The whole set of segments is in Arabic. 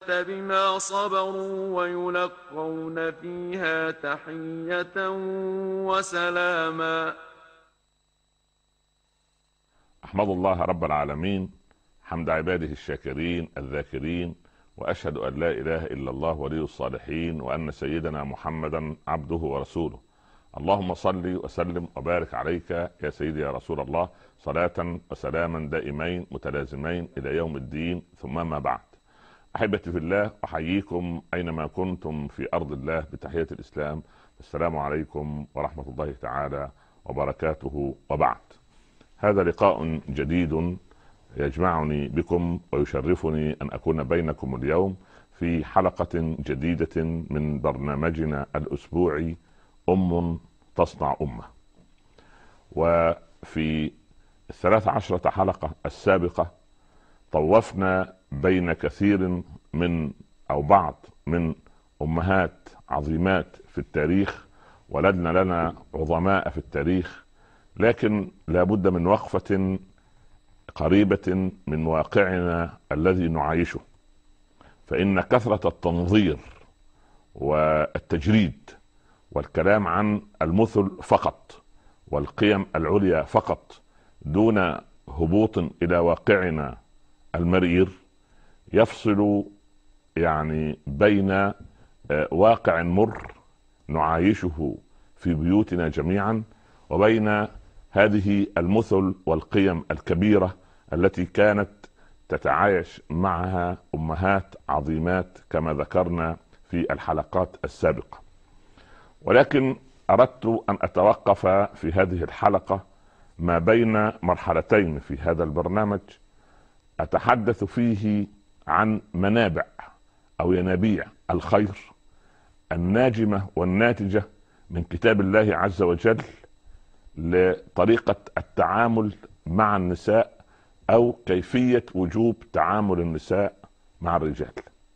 بما صبروا ويلقون فيها تحية وسلاما. أحمد الله رب العالمين حمد عباده الشاكرين الذاكرين، وأشهد أن لا إله إلا الله ولي الصالحين، وأن سيدنا محمدا عبده ورسوله. اللهم صل وسلم وبارك عليك يا سيدي يا رسول الله، صلاة وسلاما دائمين متلازمين إلى يوم الدين، ثم ما بعد. أحبتي في الله، أحييكم أينما كنتم في أرض الله بتحية الإسلام. السلام عليكم ورحمة الله تعالى وبركاته، وبعد. هذا لقاء جديد يجمعني بكم، ويشرفني أن أكون بينكم اليوم في حلقة جديدة من برنامجنا الأسبوعي أم تصنع أمة. وفي 13 حلقة السابقة طوفنا بين كثير من أو بعض من أمهات عظيمات في التاريخ، ولدنا لنا عظماء في التاريخ، لكن لا بد من وقفة قريبة من واقعنا الذي نعيشه. فإن كثرة التنظير والتجريد والكلام عن المثل فقط والقيم العليا فقط دون هبوط إلى واقعنا المرير يفصل بين واقع مر نعايشه في بيوتنا جميعا، وبين هذه المثل والقيم الكبيرة التي كانت تتعايش معها أمهات عظيمات كما ذكرنا في الحلقات السابقة. ولكن أردت أن أتوقف في هذه الحلقة ما بين مرحلتين في هذا البرنامج، أتحدث فيه عن منابع أو ينابيع الخير الناجمة والناتجة من كتاب الله عز وجل لطريقة التعامل مع النساء، أو كيفية وجوب تعامل النساء مع الرجال.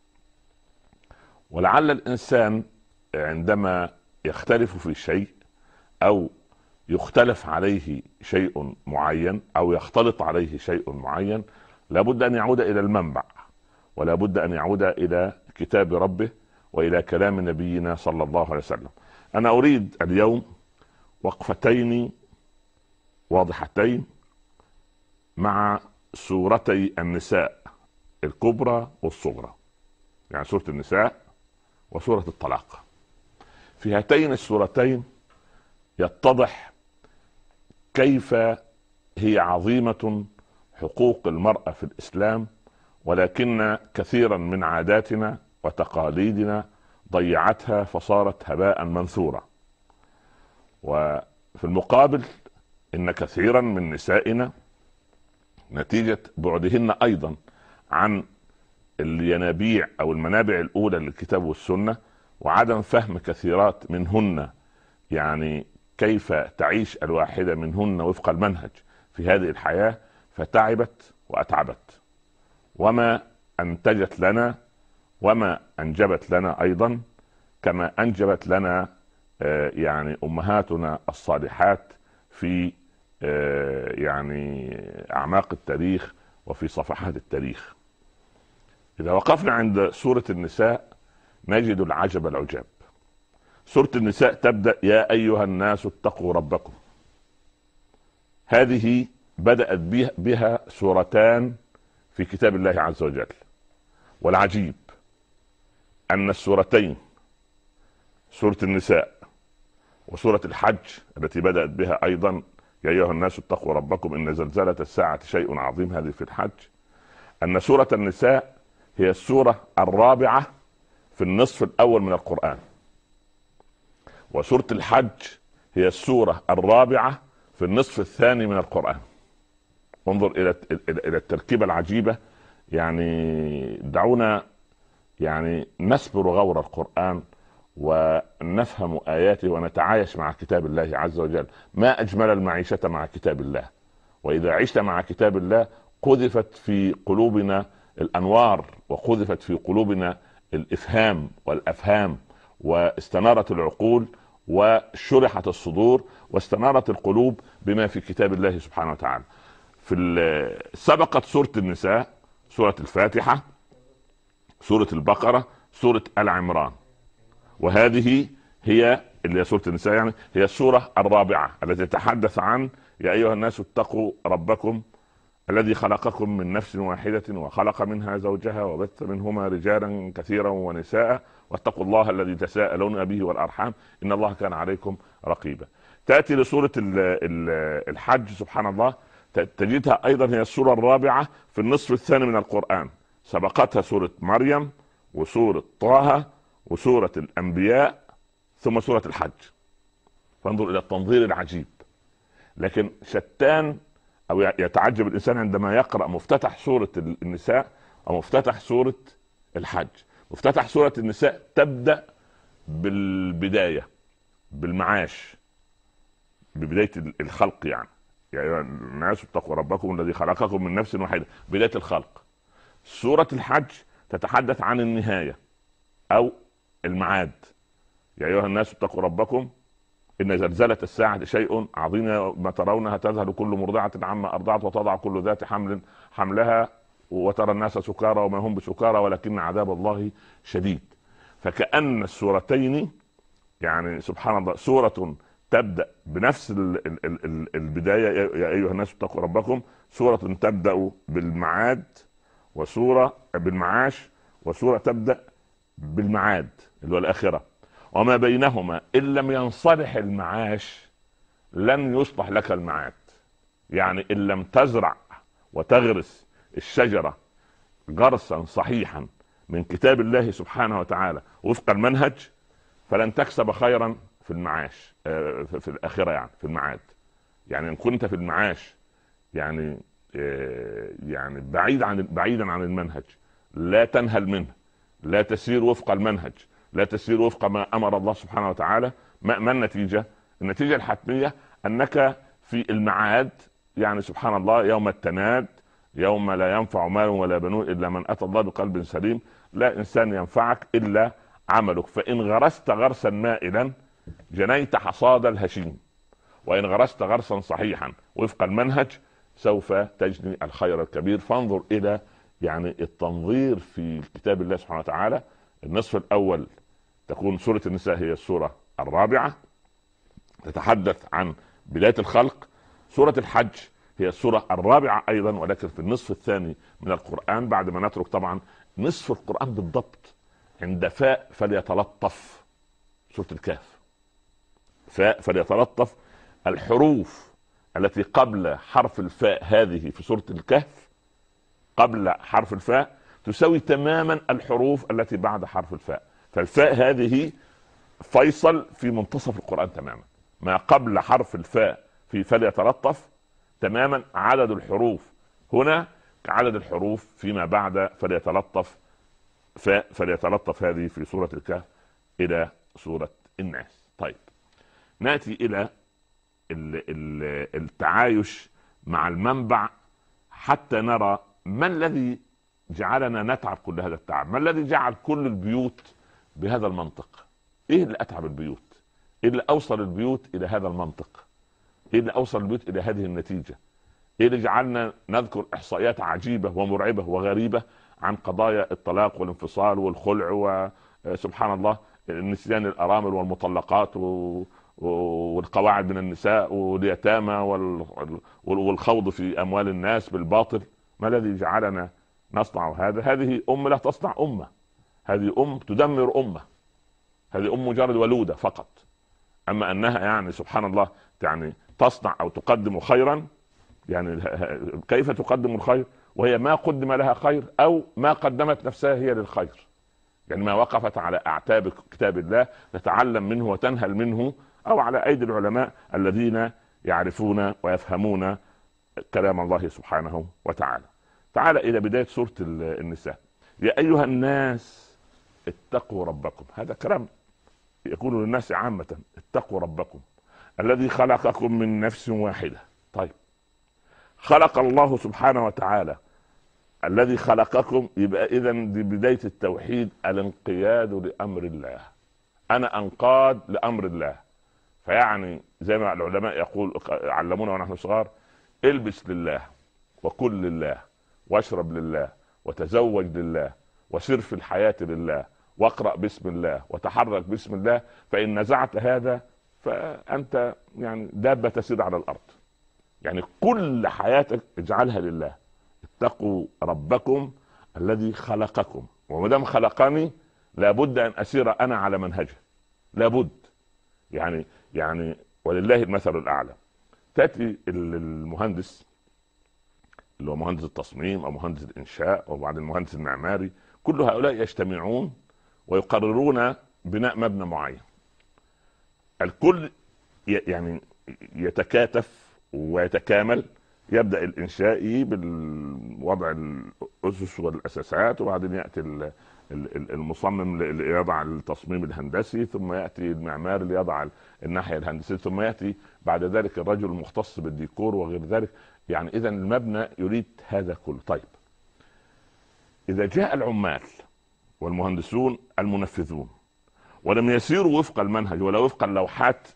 ولعل الإنسان عندما يختلف في شيء أو يختلف عليه شيء معين أو يختلط عليه شيء معين لابد أن يعود إلى المنبع، ولا بد أن يعود إلى كتاب ربه وإلى كلام نبينا صلى الله عليه وسلم. أنا أريد اليوم وقفتين واضحتين مع سورتي النساء الكبرى والصغرى، يعني سورة النساء وسورة الطلاق. في هاتين السورتين يتضح كيف هي عظيمة حقوق المرأة في الإسلام، ولكن كثيرا من عاداتنا وتقاليدنا ضيعتها فصارت هباء منثورا. وفي المقابل إن كثيرا من نسائنا نتيجة بعدهن أيضا عن الينابيع أو المنابع الأولى للكتاب والسنة، وعدم فهم كثيرات منهن كيف تعيش الواحدة منهن وفق المنهج في هذه الحياة، فتعبت وأتعبت، وما أنتجت لنا وما أنجبت لنا أيضا كما أنجبت لنا أمهاتنا الصالحات في أعماق التاريخ وفي صفحات التاريخ. إذا وقفنا عند سورة النساء نجد العجب العجاب. سورة النساء تبدأ: يا أيها الناس اتقوا ربكم. هذه بدأت بها سورتان في كتاب الله عز وجل، والعجيب أن السورتين سورة النساء وسورة الحج التي بدأت بها أيضا يا أيها الناس اتقوا ربكم إن زلزلة الساعة شيء عظيم، هذه في الحج، أن سورة النساء هي السورة الرابعة في النصف الأول من القرآن، وسورة الحج هي السورة الرابعة في النصف الثاني من القرآن. انظر إلى التركيبة العجيبة. دعونا نسبر غور القرآن ونفهم آياته ونتعايش مع كتاب الله عز وجل. ما أجمل المعيشة مع كتاب الله، وإذا عشت مع كتاب الله قذفت في قلوبنا الأنوار، وقذفت في قلوبنا الإفهام والأفهام، واستنارت العقول وشرحت الصدور واستنارت القلوب بما في كتاب الله سبحانه وتعالى. سبقت سورة النساء سورة الفاتحة سورة البقرة، سورة آل عمران. وهذه هي اللي هي سورة النساء، يعني هي السورة الرابعة التي تتحدث عن يا أيها الناس اتقوا ربكم الذي خلقكم من نفس واحدة وخلق منها زوجها وبث منهما رجالا كثيرا ونساء واتقوا الله الذي تساءلون به والأرحام إن الله كان عليكم رقيبا. تأتي لسورة الحج سبحان الله، تجدها أيضا هي السورة الرابعة في النصف الثاني من القرآن. سبقتها سورة مريم وسورة طه وسورة الأنبياء ثم سورة الحج. فانظر إلى التنظير العجيب. لكن شتان أو يتعجب الإنسان عندما يقرأ مفتتح سورة النساء أو مفتتح سورة الحج. مفتتح سورة النساء تبدأ بالبداية، بالمعاش، ببداية الخلق، يعني يا أيها الناس اتقوا ربكم الذي خلقكم من نفس واحدة، بداية الخلق. سورة الحج تتحدث عن النهاية أو المعاد. يا أيها الناس اتقوا ربكم إن زلزلة الساعة شيء عظيم ما ترونها تذهل كل مرضعة عما أرضعت وتضع كل ذات حمل حملها وترى الناس سكارى وما هم بسكارى ولكن عذاب الله شديد. فكأن السورتين يعني سبحان الله سورة تبدأ بنفس البداية يا أيها الناس اتقوا ربكم، سورة تبدأ بالمعاد وسورة بالمعاش وسورة تبدأ بالمعاد اللي هو الآخرة. وما بينهما إن لم ينصلح المعاش لن يصلح لك المعاد. يعني إن لم تزرع وتغرس الشجرة غرسا صحيحا من كتاب الله سبحانه وتعالى وفق المنهج فلن تكسب خيرا في المعاش في الآخرة، يعني في المعاد. يعني إن كنت في المعاش يعني بعيدا عن المنهج، لا تنهل منه، لا تسير وفق المنهج، لا تسير وفق ما أمر الله سبحانه وتعالى، ما النتيجة؟ النتيجة الحتمية أنك في المعاد يعني سبحان الله يوم التناد، يوم لا ينفع مال ولا بنون إلا من أتى الله بقلب سليم، لا إنسان ينفعك إلا عملك. فإن غرست غرسا مائلا جنيت حصاد الهشيم، وإن غرست غرسا صحيحا وفق المنهج سوف تجني الخير الكبير. فانظر إلى يعني التنظير في كتاب الله سبحانه وتعالى. النصف الأول تكون سورة النساء هي السورة الرابعة، تتحدث عن بداية الخلق. سورة الحج هي السورة الرابعة أيضا ولكن في النصف الثاني من القرآن، بعد ما نترك طبعا نصف القرآن بالضبط عند فاء فليتلطف. سورة الكهف فاء فليتلطف. الحروف التي قبل حرف الفاء هذه في سورة الكهف قبل حرف الفاء تساوي تماما الحروف التي بعد حرف الفاء. فالفاء هذه فيصل في منتصف القرآن تماما. ما قبل حرف الفاء في فليتلطف تماما عدد الحروف هنا كعدد الحروف فيما بعد فليتلطف. فليتلطف هذه في سورة الكهف إلى سورة الناس. طيب نأتي إلى التعايش مع المنبع حتى نرى ما الذي جعلنا نتعب كل هذا التعب، ما الذي جعل كل البيوت بهذا المنطق. ايه اللي اتعب البيوت؟ ايه اللي اوصل البيوت الى هذا المنطق؟ ايه اللي اوصل البيوت الى هذه النتيجة؟ ايه اللي جعلنا نذكر احصائيات عجيبة ومرعبة وغريبة عن قضايا الطلاق والانفصال والخلع وسبحان الله نسيان الارامل والمطلقات والقواعد من النساء واليتامى والخوض في اموال الناس بالباطل؟ ما الذي جعلنا نصنع هذا؟ هذه لا تصنع أمة، هذه تدمر أمة، هذه مجرد ولودة فقط. أما أنها يعني سبحان الله يعني تصنع أو تقدم خيرا، يعني كيف تقدم الخير وهي ما قدم لها خير أو ما قدمت نفسها هي للخير؟ يعني ما وقفت على أعتاب كتاب الله تتعلم منه وتنهل منه، أو على أيدي العلماء الذين يعرفون ويفهمون كلام الله سبحانه وتعالى. تعال إلى بداية سورة النساء. يا أيها الناس اتقوا ربكم، هذا كلام يقول للناس عامة. اتقوا ربكم الذي خلقكم من نفس واحدة. طيب خلق الله سبحانه وتعالى الذي خلقكم، يبقى إذن دي بداية التوحيد، الانقياد لأمر الله. أنا أنقاد لأمر الله. فيعني زي ما العلماء يقول علمونا ونحن صغار: البس لله وكل لله واشرب لله وتزوج لله وسر في الحياة لله، واقرأ باسم الله، وتحرك باسم الله، فإن نزعت هذا فأنت يعني دابة تسير على الأرض. يعني كل حياتك اجعلها لله. اتقوا ربكم الذي خلقكم، وما دام خلقني لابد ان اسير انا على منهجه، لابد. يعني ولله المثل الاعلى. تاتي المهندس اللي هو مهندس التصميم او مهندس الانشاء او بعد المهندس المعماري، كل هؤلاء يجتمعون ويقررون بناء مبنى معين. الكل يعني يتكاتف ويتكامل. يبدأ الإنشائي بالوضع الأسس والأساسات، وبعدين يأتي المصمم ليضع التصميم الهندسي، ثم يأتي المعماري ليضع الناحية الهندسية، ثم يأتي بعد ذلك الرجل المختص بالديكور وغير ذلك. يعني إذا المبنى يريد هذا كله. طيب، إذا جاء العمال والمهندسون المنفذون ولم يسيروا وفق المنهج ولا وفق اللوحات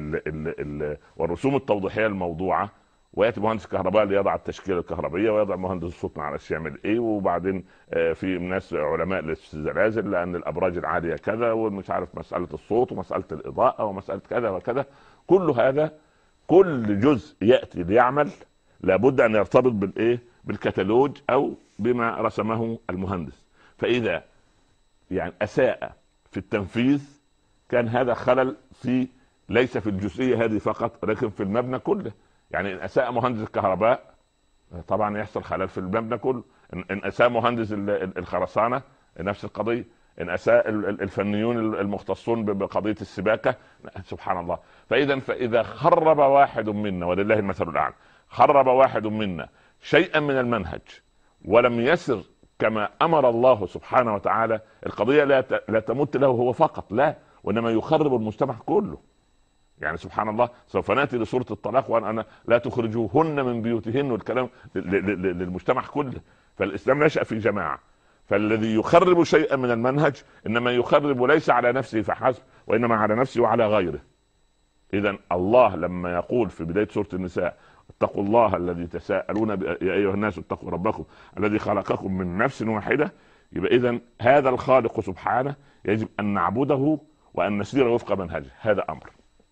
والرسوم التوضيحية الموضوعة، وياتي مهندس كهرباء ليضع التشكيله الكهربائيه، ويضع مهندس الصوت على يعمل ايه، وبعدين في ناس علماء للزلازل لان الابراج العاليه كذا، ومش عارف مساله الصوت ومساله الاضاءه ومساله كذا وكذا. كل هذا، كل جزء ياتي ليعمل لابد ان يرتبط بالايه، بالكتالوج او بما رسمه المهندس. فاذا يعني اساء في التنفيذ كان هذا خلل في، ليس في الجزئيه هذه فقط لكن في المبنى كله. يعني ان اساء مهندس الكهرباء طبعا يحصل خلل في المبنى كله. ان اساء مهندس الخرسانه نفس القضيه. ان اساء الفنيون المختصون بقضيه السباكه، سبحان الله. فاذا خرب واحد منا، ولله المثل الاعلى، خرب واحد منا شيئا من المنهج ولم يسر كما امر الله سبحانه وتعالى، القضيه لا تمت له هو فقط، لا، وانما يخرب المجتمع كله. يعني سبحان الله، سوف ناتي لسوره الطلاق، وان انا لا تخرجوهن من بيوتهن، والكلام للمجتمع كله. فالاسلام نشأ في جماعه، فالذي يخرب شيئا من المنهج انما يخرب ليس على نفسه فحسب، وانما على نفسه وعلى غيره. اذا الله لما يقول في بدايه سوره النساء اتقوا الله الذي تساءلون يا ايها الناس اتقوا ربكم الذي خلقكم من نفس واحده، يبقى اذا هذا الخالق سبحانه يجب ان نعبده وان نسير وفق منهجه. هذا امر.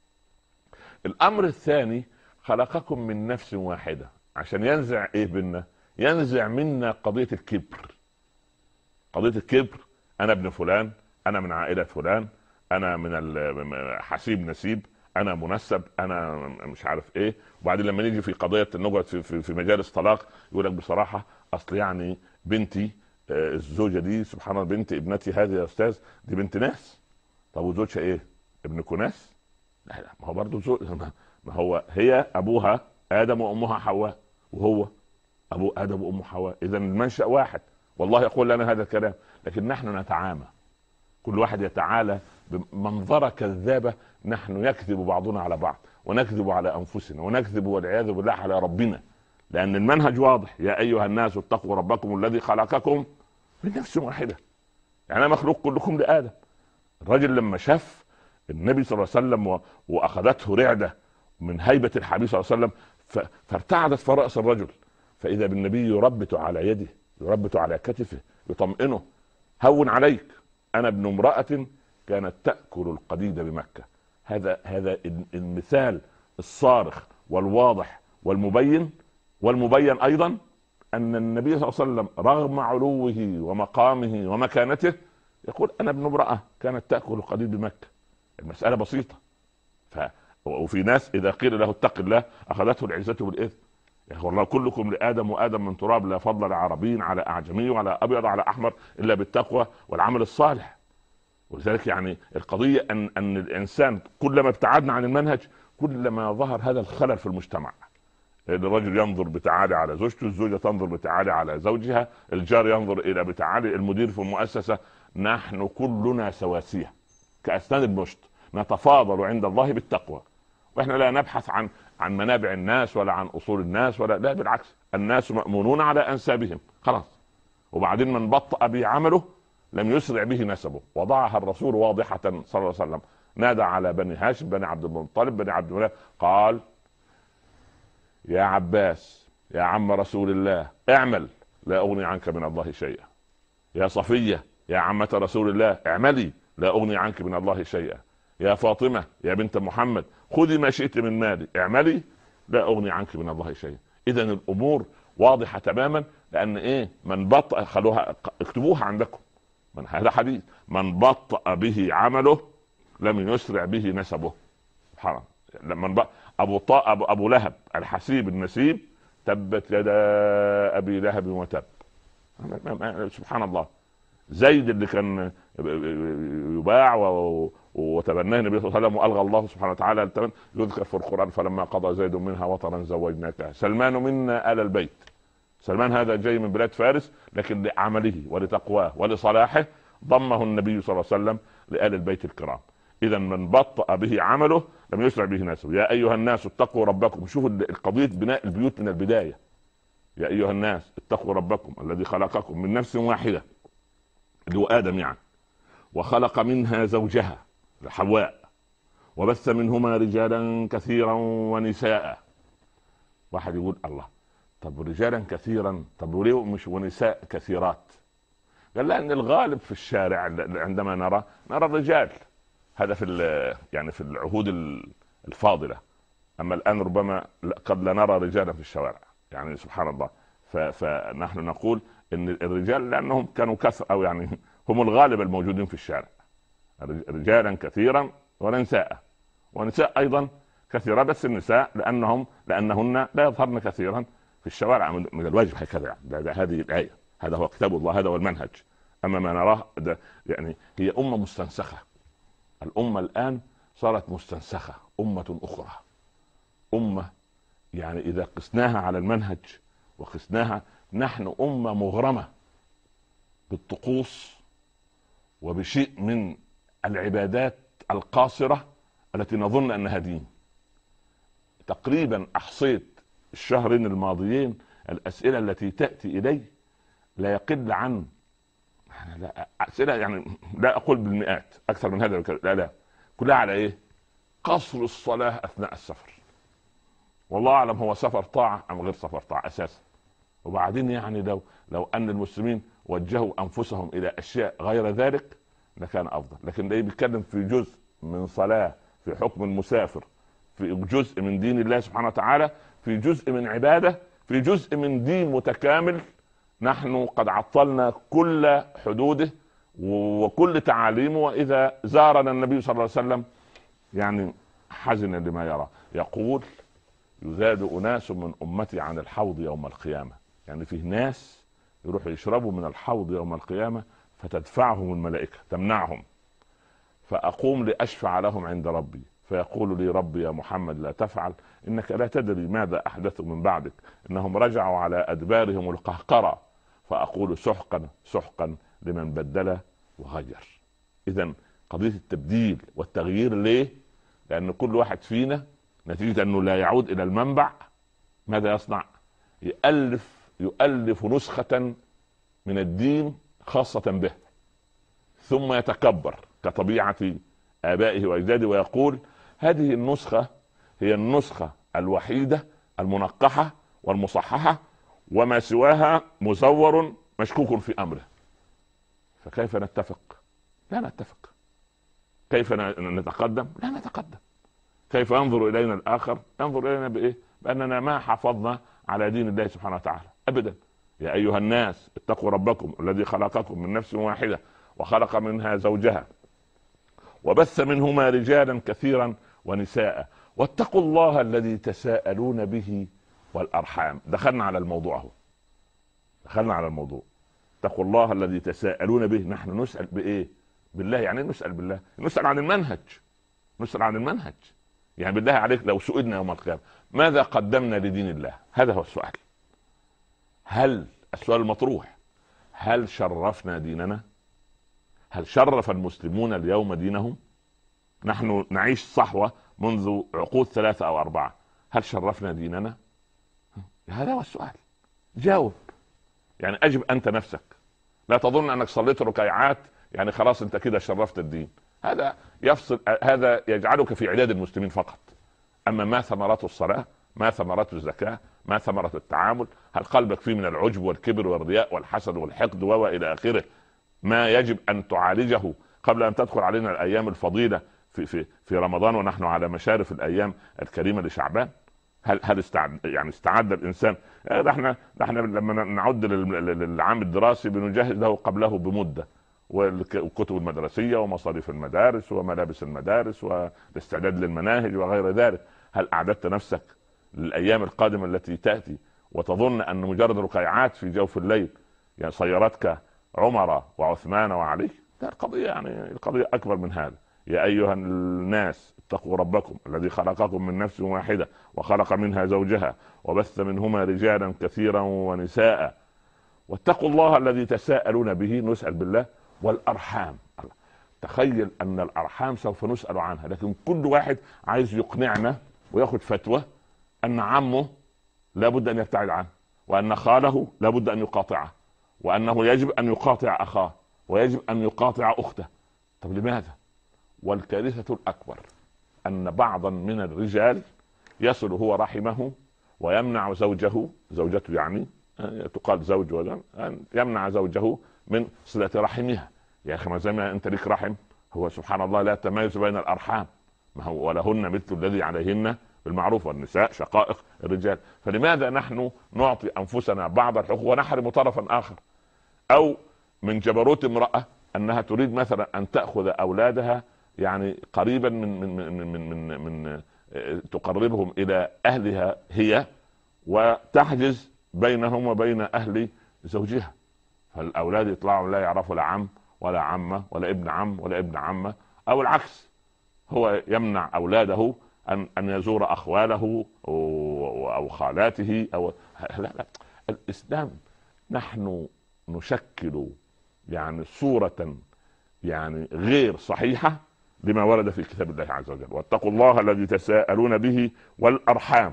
الامر الثاني، خلقكم من نفس واحده عشان ينزع ايه بينا؟ ينزع منا قضيه الكبر. قضيه الكبر، انا ابن فلان، انا من عائله فلان، انا من حسيب نسيب، انا منسب، انا مش عارف ايه. وبعدين لما نيجي في قضيه نقعد في مجالس طلاق، يقول لك بصراحه اصل يعني بنتي الزوجه دي، سبحان الله، بنت ابنتي هذه يا استاذ دي بنت ناس. طب وزوجها ايه؟ ابن كناس؟ لا، ما هو برضه زوج، ما هو هي ابوها ادم وامها حواء، وهو ابو ادم وام حواء، اذا المنشأ واحد. والله يقول لنا هذا الكلام، لكن نحن نتعامى، كل واحد يتعالى بمنظرة كذابة. نحن يكذب بعضنا على بعض، ونكذب على انفسنا، ونكذب والعياذ بالله على ربنا، لان المنهج واضح. يا ايها الناس اتقوا ربكم الذي خلقكم من نفس واحدة. يعني انا مخلوق كلكم لآدم. الرجل لما شاف النبي صلى الله عليه وسلم واخذته رعدة من هيبة الحبيب صلى الله عليه وسلم، فارتعدت فرأس الرجل، فاذا بالنبي يربت على يده، يربت على كتفه، يطمئنه: هون عليك، انا ابن امرأة كانت تأكل القديد بمكة. هذا المثال الصارخ والواضح والمبين ايضا ان النبي صلى الله عليه وسلم رغم علوه ومقامه ومكانته يقول: انا ابن امرأة كانت تأكل القديد بمكة. المسألة بسيطة. وفي ناس اذا قيل له اتق الله اخذته العزة بالاثم. يا اخي والله كلكم لآدم وآدم من تراب، لا فضل لعربي على اعجمي ولا ابيض على احمر الا بالتقوى والعمل الصالح. ولذلك يعني القضية ان الانسان كلما ابتعدنا عن المنهج كلما ظهر هذا الخلل في المجتمع. الرجل ينظر بتعالي على زوجته، الزوجة تنظر بتعالي على زوجها، الجار ينظر الى بتعالي، المدير في المؤسسة. نحن كلنا سواسية كأسنان المشط، نتفاضل عند الله بالتقوى. واحنا لا نبحث عن منابع الناس ولا عن اصول الناس، لا بالعكس، الناس مأمونون على انسابهم خلاص. وبعدين من بطأ به عمله لم يسرع به نسبه. وضعها الرسول واضحة صلى الله عليه وسلم، نادى على بني هاشم، بني عبد المطلب، بني عبد المناف، قال: يا عباس يا عم رسول الله اعمل لا اغني عنك من الله شيئا. يا صفية يا عمة رسول الله اعملي لا أغني عنك من الله شيئا. يا فاطمة يا بنت محمد خذي ما شئت من مالي اعملي لا أغني عنك من الله شيئا. إذا الأمور واضحة تماما. لأن إيه؟ من بطأ، خلوها اكتبوها عندكم، من هذا حديث: من بطأ به عمله لم يسرع به نسبه. حرام. لما أبو لهب الحسيب النسيب تبت يدا أبي لهب وتب. سبحان الله. زيد اللي كان يباع وتبناه النبي صلى الله عليه وسلم والغى الله سبحانه وتعالى يذكر في القران: فلما قضى زيد منها وطرا زوجناكها. سلمان منا آل البيت. سلمان هذا جاي من بلاد فارس، لكن لعمله ولتقواه ولصلاحه ضمه النبي صلى الله عليه وسلم لآل البيت الكرام. اذا من بطأ به عمله لم يسرع به نسبه. يا ايها الناس اتقوا ربكم. شوفوا القضيه بناء البيوت من البدايه. يا ايها الناس اتقوا ربكم الذي خلقكم من نفس واحده اللي هو آدم يعني، وخلق منها زوجها حواء، وبث منهما رجالا كثيرا ونساء. واحد يقول: الله، طب رجالا كثيرا، طب وليه مش ونساء كثيرات؟ قال: لأن الغالب في الشارع عندما نرى الرجال، هذا في يعني في العهود الفاضلة. أما الآن ربما قد لا نرى رجالا في الشوارع، يعني سبحان الله. فنحن نقول ان الرجال لانهم كانوا كثر، او يعني هم الغالب الموجودين في الشارع، رجالا كثيرا ونساء ايضا كثيرة. بس النساء لانهن لا يظهرن كثيرا في الشوارع من الواجب هكذا يعني. هذه الآية، هذا هو كتاب الله، هذا هو المنهج. اما ما نراه يعني هي أمة مستنسخة. الأمة الآن صارت مستنسخة، أمة أخرى، أمة يعني إذا قسناها على المنهج وقسناها، نحن أمة مغرمة بالطقوس وبشيء من العبادات القاصرة التي نظن أنها دين. تقريبا أحصيت الشهرين الماضيين الأسئلة التي تأتي إلي لا يقل عن أسئلة، يعني لا أقول بالمئات، أكثر من هذا لا كلها على إيه؟ قصر الصلاة أثناء السفر. والله أعلم هو سفر طاعة أم غير سفر طاعة أساسا. وبعدين يعني لو أن المسلمين وجهوا أنفسهم إلى أشياء غير ذلك لكان أفضل. لكن ده بيتكلم في جزء من صلاة، في حكم المسافر، في جزء من دين الله سبحانه وتعالى، في جزء من عبادة، في جزء من دين متكامل. نحن قد عطلنا كل حدوده وكل تعاليمه. وإذا زارنا النبي صلى الله عليه وسلم يعني حزن لما يرى. يقول: يزاد أناس من أمتي عن الحوض يوم القيامة. يعني فيه ناس يروحوا يشربوا من الحوض يوم القيامة فتدفعهم الملائكة تمنعهم، فأقوم لأشفع لهم عند ربي، فيقول لي ربي: يا محمد لا تفعل، إنك لا تدري ماذا أحدثوا من بعدك، إنهم رجعوا على أدبارهم القهقرة. فأقول: سحقا سحقا لمن بدل وغير. إذن قضية التبديل والتغيير ليه؟ لأن كل واحد فينا نتيجة أنه لا يعود إلى المنبع ماذا يصنع؟ يؤلف نسخة من الدين خاصة به، ثم يتكبر كطبيعة آبائه وأجداده ويقول: هذه النسخة هي النسخة الوحيدة المنقحة والمصححة، وما سواها مزور مشكوك في أمره. فكيف نتفق؟ لا نتفق. كيف نتقدم؟ لا نتقدم. كيف ينظر إلينا الآخر؟ ينظر إلينا بإيه؟ بأننا ما حافظنا على دين الله سبحانه وتعالى أبدا. يا أيها الناس اتقوا ربكم الذي خلقكم من نفس واحدة وخلق منها زوجها وبث منهما رجالا كثيرا ونساء واتقوا الله الذي تساءلون به والأرحام. دخلنا على الموضوع. اتقوا الله الذي تساءلون به. نحن نسأل بإيه؟ بالله. يعني نسأل بالله، نسأل عن المنهج. يعني بالله عليك لو سئلنا يوم القيامة ماذا قدمنا لدين الله؟ هذا هو السؤال. السؤال المطروح: هل شرفنا ديننا؟ هل شرف المسلمون اليوم دينهم؟ نحن نعيش صحوة منذ عقود 3 أو 4. هل شرفنا ديننا؟ هذا هو السؤال. جاوب. يعني أجب أنت نفسك. لا تظن أنك صليت ركعات يعني خلاص أنت كده شرفت الدين. هذا يفصل، هذا يجعلك في عداد المسلمين فقط. أما ما ثمرات الصلاة؟ ما ثمرات الزكاة؟ ما ثمرة التعامل؟ هل قلبك فيه من العجب والكبر والرياء والحسد والحقد وإلى آخره ما يجب ان تعالجه قبل ان تدخل علينا الايام الفضيله في رمضان ونحن على مشارف الايام الكريمه لشعبان. هل استعد الانسان؟ احنا لما نعد للعام الدراسي بنجهز له قبله بمده، والكتب المدرسيه ومصاريف المدارس وملابس المدارس والاستعداد للمناهج وغير ذلك. هل اعددت نفسك للايام القادمه التي تاتي وتظن ان مجرد رقيعات في جوف الليل يعني صيرتك عمر وعثمان وعلي؟ لا، القضيه اكبر من هذا. يا ايها الناس اتقوا ربكم الذي خلقكم من نفس واحده وخلق منها زوجها وبث منهما رجالا كثيرا ونساء واتقوا الله الذي تساءلون به، نسأل بالله، والارحام. تخيل ان الارحام سوف نسأل عنها، لكن كل واحد عايز يقنعنا وياخذ فتوى ان عمه لابد ان يبتعد عنه، وان خاله لابد ان يقاطعه، وانه يجب ان يقاطع اخاه، ويجب ان يقاطع اخته. طب لماذا؟ والكارثة الاكبر ان بعضا من الرجال يصل هو رحمه ويمنع زوجته يعني تقال زوج أن يمنع زوجه من صلة رحمها. يا اخي ما زي ما انت لك رحم، هو سبحان الله لا تميز بين الارحام، ما هو ولهن مثل الذي عليهن بالمعروف والنساء شقائق الرجال. فلماذا نحن نعطي انفسنا بعض الحقوق ونحرم طرفا اخر؟ او من جبروت امرأة انها تريد مثلا ان تأخذ اولادها يعني قريبا من تقربهم الى اهلها هي، وتحجز بينهم وبين اهل زوجها، فالاولاد يطلعوا لا يعرفوا لا عم ولا عمه ولا ابن عم ولا ابن عمه، او العكس، هو يمنع اولاده ان يزور اخواله او خالاته او لا. الاسلام نحن نشكل يعني صورة يعني غير صحيحة لما ورد في كتاب الله عز وجل. واتقوا الله الذي تساءلون به والارحام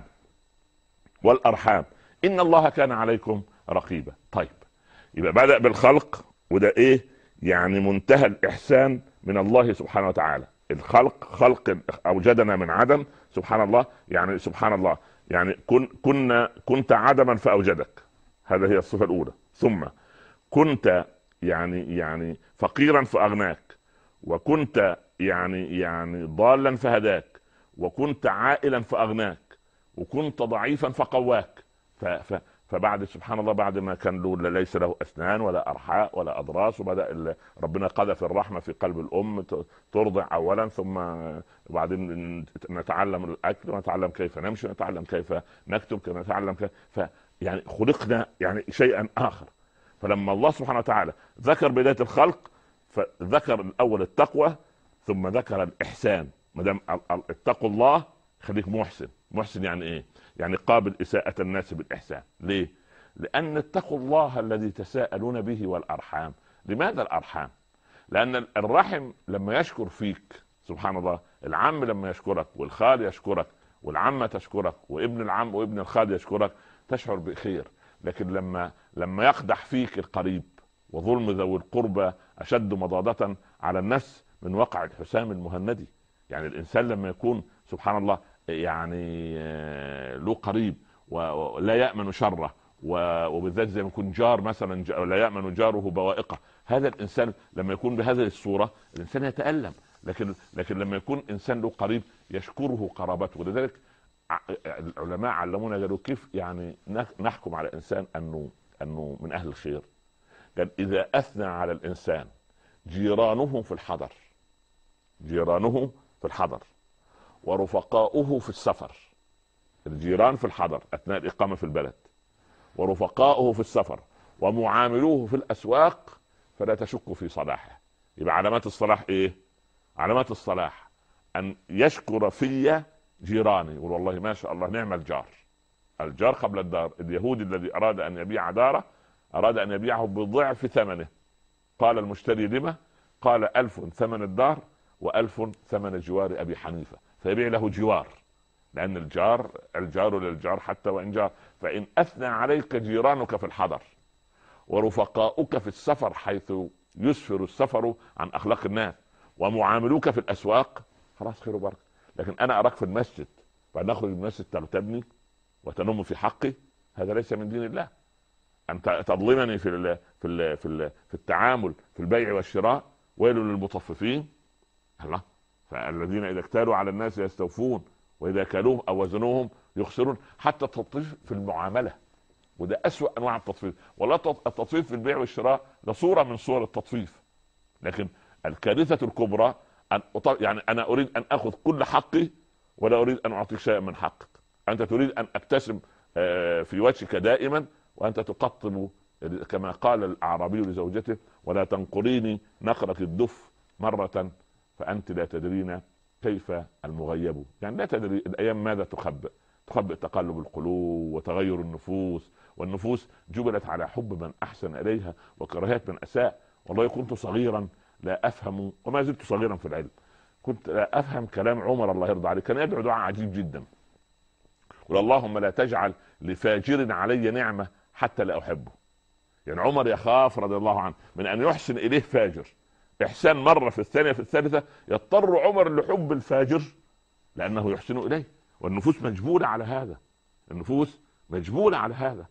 ان الله كان عليكم رقيبا. طيب، يبقى بدأ بالخلق، وده ايه يعني منتهى الاحسان من الله سبحانه وتعالى. خلق اوجدنا من عدم، سبحان الله، يعني سبحان الله، يعني كنت عدما فاوجدك، هذه هي الصفة الاولى. ثم كنت يعني فقيرا فاغناك، وكنت يعني ضالا فهداك، وكنت عائلا فاغناك، وكنت ضعيفا فقواك. فبعد سبحان الله، بعد ما كان له ليس له اسنان ولا ارحاء ولا اضراس، وبدا ربنا قذف الرحمه في قلب الام ترضع اولا، ثم بعدين نتعلم الاكل ونتعلم كيف نمشي ونتعلم كيف نكتب ونتعلم يعني خلقنا يعني شيئا اخر. فلما الله سبحانه وتعالى ذكر بدايه الخلق فذكر الاول التقوى ثم ذكر الاحسان. ما دام اتقوا الله خليك محسن يعني ايه؟ يعني قابل اساءة الناس بالاحسان. ليه؟ لان اتقوا الله الذي تساءلون به والارحام. لماذا الارحام؟ لان الرحم لما يشكر فيك، سبحان الله، العم لما يشكرك والخال يشكرك والعمة تشكرك وابن العم وابن الخال يشكرك تشعر بخير. لكن لما يقدح فيك القريب، وظلم ذوي القربى اشد مضادة على النفس من وقع الحسام المهندي. يعني الانسان لما يكون سبحان الله يعني له قريب ولا يأمن شره، وبالذات زي ما يكون جار مثلا لا يأمن جاره بوائقه، هذا الانسان لما يكون بهذه الصورة الانسان يتألم. لكن لما يكون انسان له قريب يشكره قرابته. ولذلك العلماء علمونا قالوا كيف يعني نحكم على انسان انه من اهل الخير. قال اذا اثنى على الانسان جيرانه في الحضر ورفقاؤه في السفر، الجيران في الحضر اثناء الاقامه في البلد، ورفقاؤه في السفر، ومعاملوه في الاسواق، فلا تشك في صلاحه. يبقى علامات الصلاح ايه؟ علامات الصلاح ان يشكر في جيراني، يقول والله ما شاء الله نعم الجار قبل الدار. اليهودي الذي اراد ان يبيع داره اراد ان يبيعه بضعف ثمنه، قال المشتري لما؟ قال 1000 ثمن الدار و1000 ثمن جوار ابي حنيفه، فيبيع له جوار، لان الجار للجار حتى وان جار. فان اثنى عليك جيرانك في الحضر ورفقاؤك في السفر حيث يسفر السفر عن اخلاق الناس، ومعاملوك في الاسواق، خلاص خير وبركه. لكن انا اراك في المسجد بعد اخرج من المسجد تغتابني وتنم في حقي، هذا ليس من دين الله. انت تظلمني في التعامل في البيع والشراء، ويل للمطففين. الله، فالذين اذا اكتالوا على الناس يستوفون واذا كالوهم او وزنوهم يخسرون. حتى التطفيف في المعامله، وده اسوأ انواع التطفيف. ولا التطفيف في البيع والشراء ده صوره من صور التطفيف، لكن الكارثه الكبرى يعني انا اريد ان اخذ كل حقي ولا اريد ان اعطيك شيئا من حقك. انت تريد ان ابتسم في وجهك دائما وانت تقطب، كما قال الاعرابي لزوجته: ولا تنقريني نقرة الدف مرة فانت لا تدرين كيف المغيب. يعني لا تدري الايام ماذا تخبئ تقلب القلوب وتغير النفوس، والنفوس جبلت على حب من احسن اليها وكراهية من اساء. والله كنت صغيرا لا افهم، وما زلت صغيرا في العلم، كنت لا افهم كلام عمر الله يرضى عليه. كان يدعو دعاء عجيب جدا: قل اللهم لا تجعل لفاجر علي نعمة حتى لا احبه. يعني عمر يخاف رضي الله عنه من ان يحسن اليه فاجر احسان مرة، في الثانية في الثالثة يضطر عمر لحب الفاجر لانه يحسن اليه. والنفوس مجبولة على هذا، النفوس مجبولة على هذا.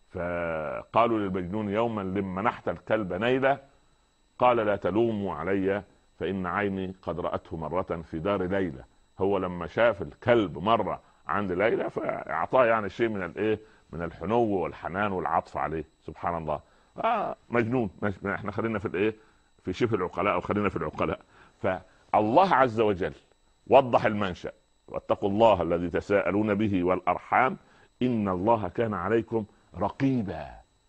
فقالوا للمجنون يوما لما نحت الكلب نيلا قال لا تلوموا علي فإن عيني قد رأته مرة في دار ليلى. هو لما شاف الكلب مرة عند ليلى فاعطاه يعني شيء من الايه، من الحنو والحنان والعطف عليه. سبحان الله. مجنون. احنا خلينا في الايه، في شبه العقلاء او خلينا في العقلاء. فالله عز وجل وضح المنشأ: واتقوا الله الذي تساءلون به والارحام ان الله كان عليكم رقيبا.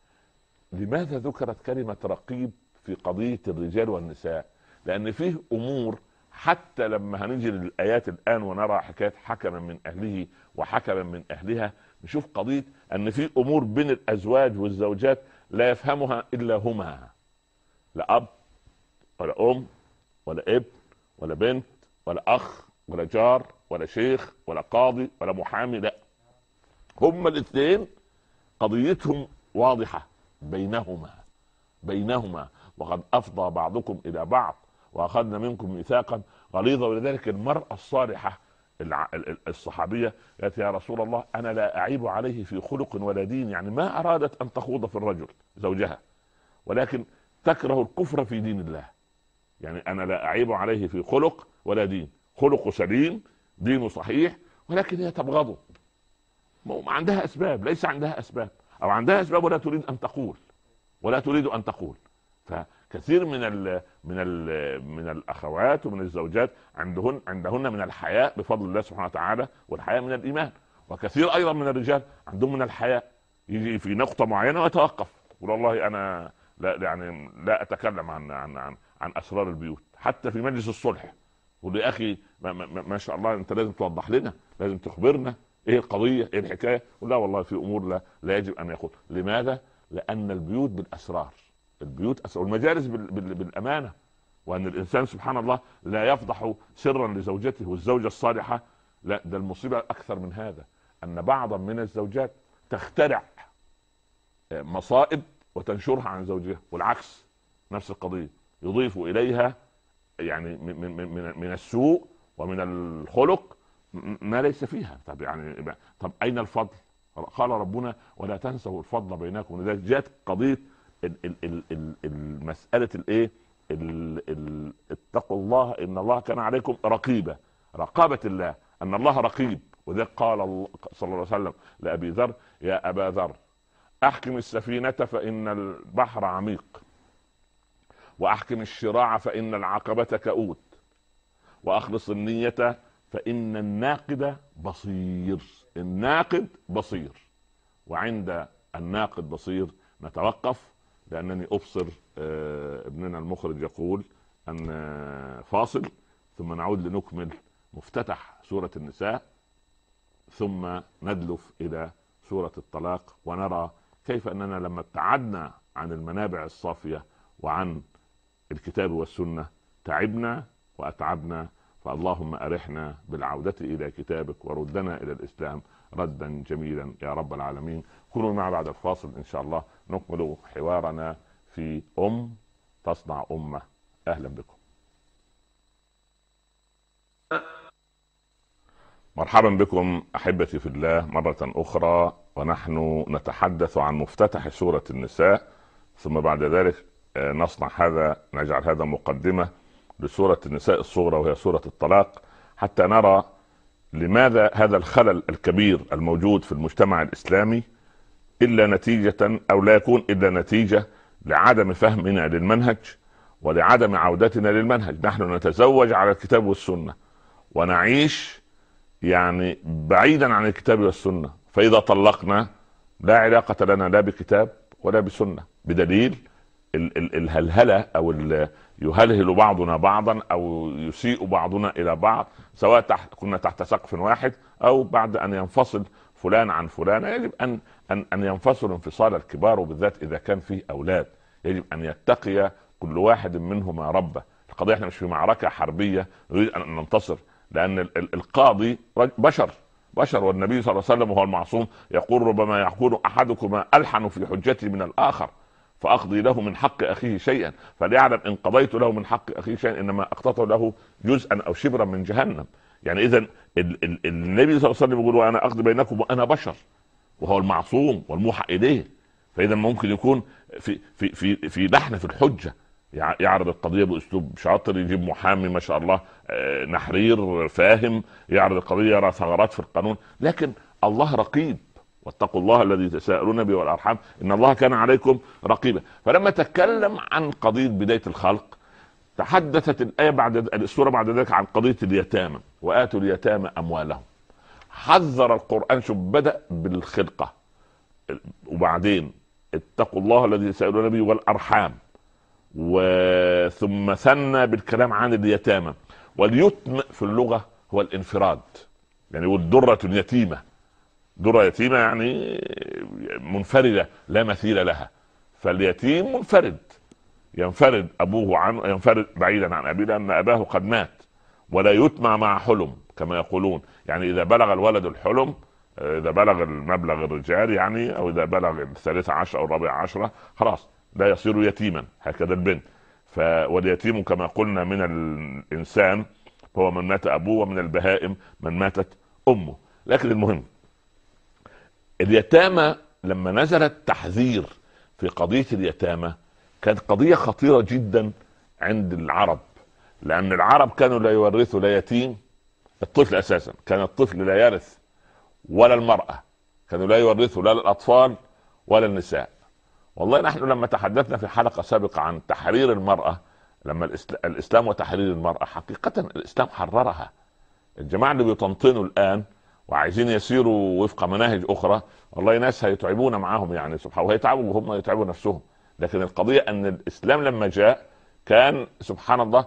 لماذا ذكرت كلمة رقيب في قضية الرجال والنساء؟ لأن فيه أمور حتى لما هنجي للآيات الآن ونرى حكاية حكما من أهله وحكما من أهلها، نشوف قضية أن في أمور بين الأزواج والزوجات لا يفهمها إلا هما، لا أب ولا أم ولا ابن ولا بنت ولا أخ ولا جار ولا شيخ ولا قاضي ولا محامي، لا، هما الاثنين قضيتهم واضحة بينهما وقد أفضى بعضكم إلى بعض وأخذنا منكم ميثاقا غليظا. ولذلك المرأة الصالحة الصحابية قالت: يا رسول الله أنا لا أعيب عليه في خلق ولا دين. يعني ما أرادت أن تخوض في الرجل زوجها، ولكن تكره الكفر في دين الله. يعني أنا لا أعيب عليه في خلق ولا دين، خلقه سليم دينه صحيح، ولكن هي تبغضه. ما عندها أسباب، ليس عندها أسباب، أو عندها أسباب ولا تريد أن تقول. فكثير من الأخوات ومن الزوجات عندهن من الحياء بفضل الله سبحانه وتعالى، والحياء من الإيمان. وكثير أيضا من الرجال عندهم من الحياء، يجي في نقطة معينة ويتوقف، يقول والله أنا لا أتكلم عن أسرار البيوت حتى في مجلس الصلح. يقول لي أخي ما شاء الله أنت لازم توضح لنا، لازم تخبرنا ايه القضية ايه الحكاية. لا والله في امور لا يجب ان يقول. لماذا؟ لان البيوت بالاسرار، البيوت اسرار، والمجالس بالامانة. وان الانسان سبحان الله لا يفضح سرا لزوجته. والزوجة الصالحة لا، ده المصيبة اكثر من هذا، ان بعضا من الزوجات تخترع مصائب وتنشرها عن زوجها، والعكس نفس القضية، يضيف اليها يعني من السوء ومن الخلق ما ليس فيها. طب اين الفضل؟ قال ربنا: ولا تنسوا الفضل بينكم. لذلك جاءت قضيه المساله الايه، اتقوا الله ان الله كان عليكم رقيبا. رقابه الله ان الله رقيب. وذلك قال صلى الله عليه وسلم لابي ذر: يا ابا ذر احكم السفينه فان البحر عميق، واحكم الشراع فان العقبه كؤود، واخلص النيه فإن الناقد بصير. الناقد بصير. وعند الناقد بصير نتوقف، لأنني أبصر ابننا المخرج يقول أن فاصل، ثم نعود لنكمل مفتتح سورة النساء، ثم ندلف إلى سورة الطلاق، ونرى كيف أننا لما ابتعدنا عن المنابع الصافية وعن الكتاب والسنة تعبنا وأتعبنا. فاللهم أرحنا بالعودة إلى كتابك وردنا إلى الإسلام ردا جميلا يا رب العالمين. كونوا معنا بعد الفاصل إن شاء الله نكمل حوارنا في تصنع أمة. أهلا بكم. مرحبا بكم أحبتي في الله مرة أخرى، ونحن نتحدث عن مفتتح سورة النساء، ثم بعد ذلك نجعل هذا مقدمة لسورة النساء الصغرى وهي سورة الطلاق، حتى نرى لماذا هذا الخلل الكبير الموجود في المجتمع الإسلامي إلا نتيجة أو لا يكون إلا نتيجة لعدم فهمنا للمنهج ولعدم عودتنا للمنهج. نحن نتزوج على الكتاب والسنة ونعيش يعني بعيدا عن الكتاب والسنة، فإذا طلقنا لا علاقة لنا لا بكتاب ولا بسنة، بدليل الهلهلة أو يهلهل بعضنا بعضا أو يسيء بعضنا إلى بعض، سواء كنا تحت سقف واحد أو بعد أن ينفصل فلان عن فلان. يجب أن ينفصل انفصال الكبار، وبالذات إذا كان فيه أولاد يجب أن يتقي كل واحد منهما ربه. القضية احنا مش في معركة حربية نريد أن ننتصر، لأن القاضي بشر، والنبي صلى الله عليه وسلم وهو المعصوم يقول: ربما يكون أحدكما ألحن في حجتي من الآخر فأقضي له من حق أخيه شيئا، فليعلم إن قضيت له من حق أخيه شيئا إنما أقتطع له جزءا أو شبرا من جهنم. يعني إذن النبي صلى الله عليه وسلم يقول: وأنا أقضي بينكم وأنا بشر، وهو المعصوم والموحى إليه. فإذا ممكن يكون في لحن في الحجة، يعرض القضية بأسلوب شاطر، يجيب محامي ما شاء الله نحرير فاهم، يعرض القضية، يرى ثغرات في القانون، لكن الله رقيب. واتقوا الله الذي تساءلون به والأرحام إن الله كان عليكم رقيبا. فلما تكلم عن قضية بداية الخلق تحدثت الآية السورة بعد ذلك عن قضية اليتامى: وآتوا اليتامى أموالهم. حذر القرآن، شوف، بدأ بالخلقة وبعدين اتقوا الله الذي تساءلون به والأرحام، وثم ثنى بالكلام عن اليتامى. واليتم في اللغة هو الانفراد، يعني والدرة يتيمة، درة يتيمة يعني منفردة لا مثيل لها. فاليتيم منفرد، ينفرد أبوه عنه، ينفرد بعيدا عن أبيه لأن أباه قد مات. ولا يتمع مع حلم كما يقولون، يعني إذا بلغ الولد الحلم، إذا بلغ المبلغ الرجال يعني، أو إذا بلغ 13 أو 14 خلاص لا يصير يتيما، هكذا البنت. واليتيم كما قلنا من الإنسان هو من مات أبوه، ومن البهائم من ماتت أمه. لكن المهم اليتامى لما نزل التحذير في قضية اليتامى كانت قضية خطيرة جدا عند العرب، لأن العرب كانوا لا يورثوا لا يتيم، الطفل أساسا كان الطفل لا يرث، ولا المرأة، كانوا لا يورثوا لا الأطفال ولا النساء. والله نحن لما تحدثنا في حلقة سابقة عن تحرير المرأة، لما الإسلام وتحرير المرأة، حقيقة الإسلام حررها. الجماعة اللي بيطنطنوا الآن وعايزين يسيروا وفق مناهج أخرى، والله ناس هيتعبون معاهم يعني سبحانه، وهيتعبوا وهم يتعبوا نفسهم. لكن القضية أن الإسلام لما جاء كان سبحان الله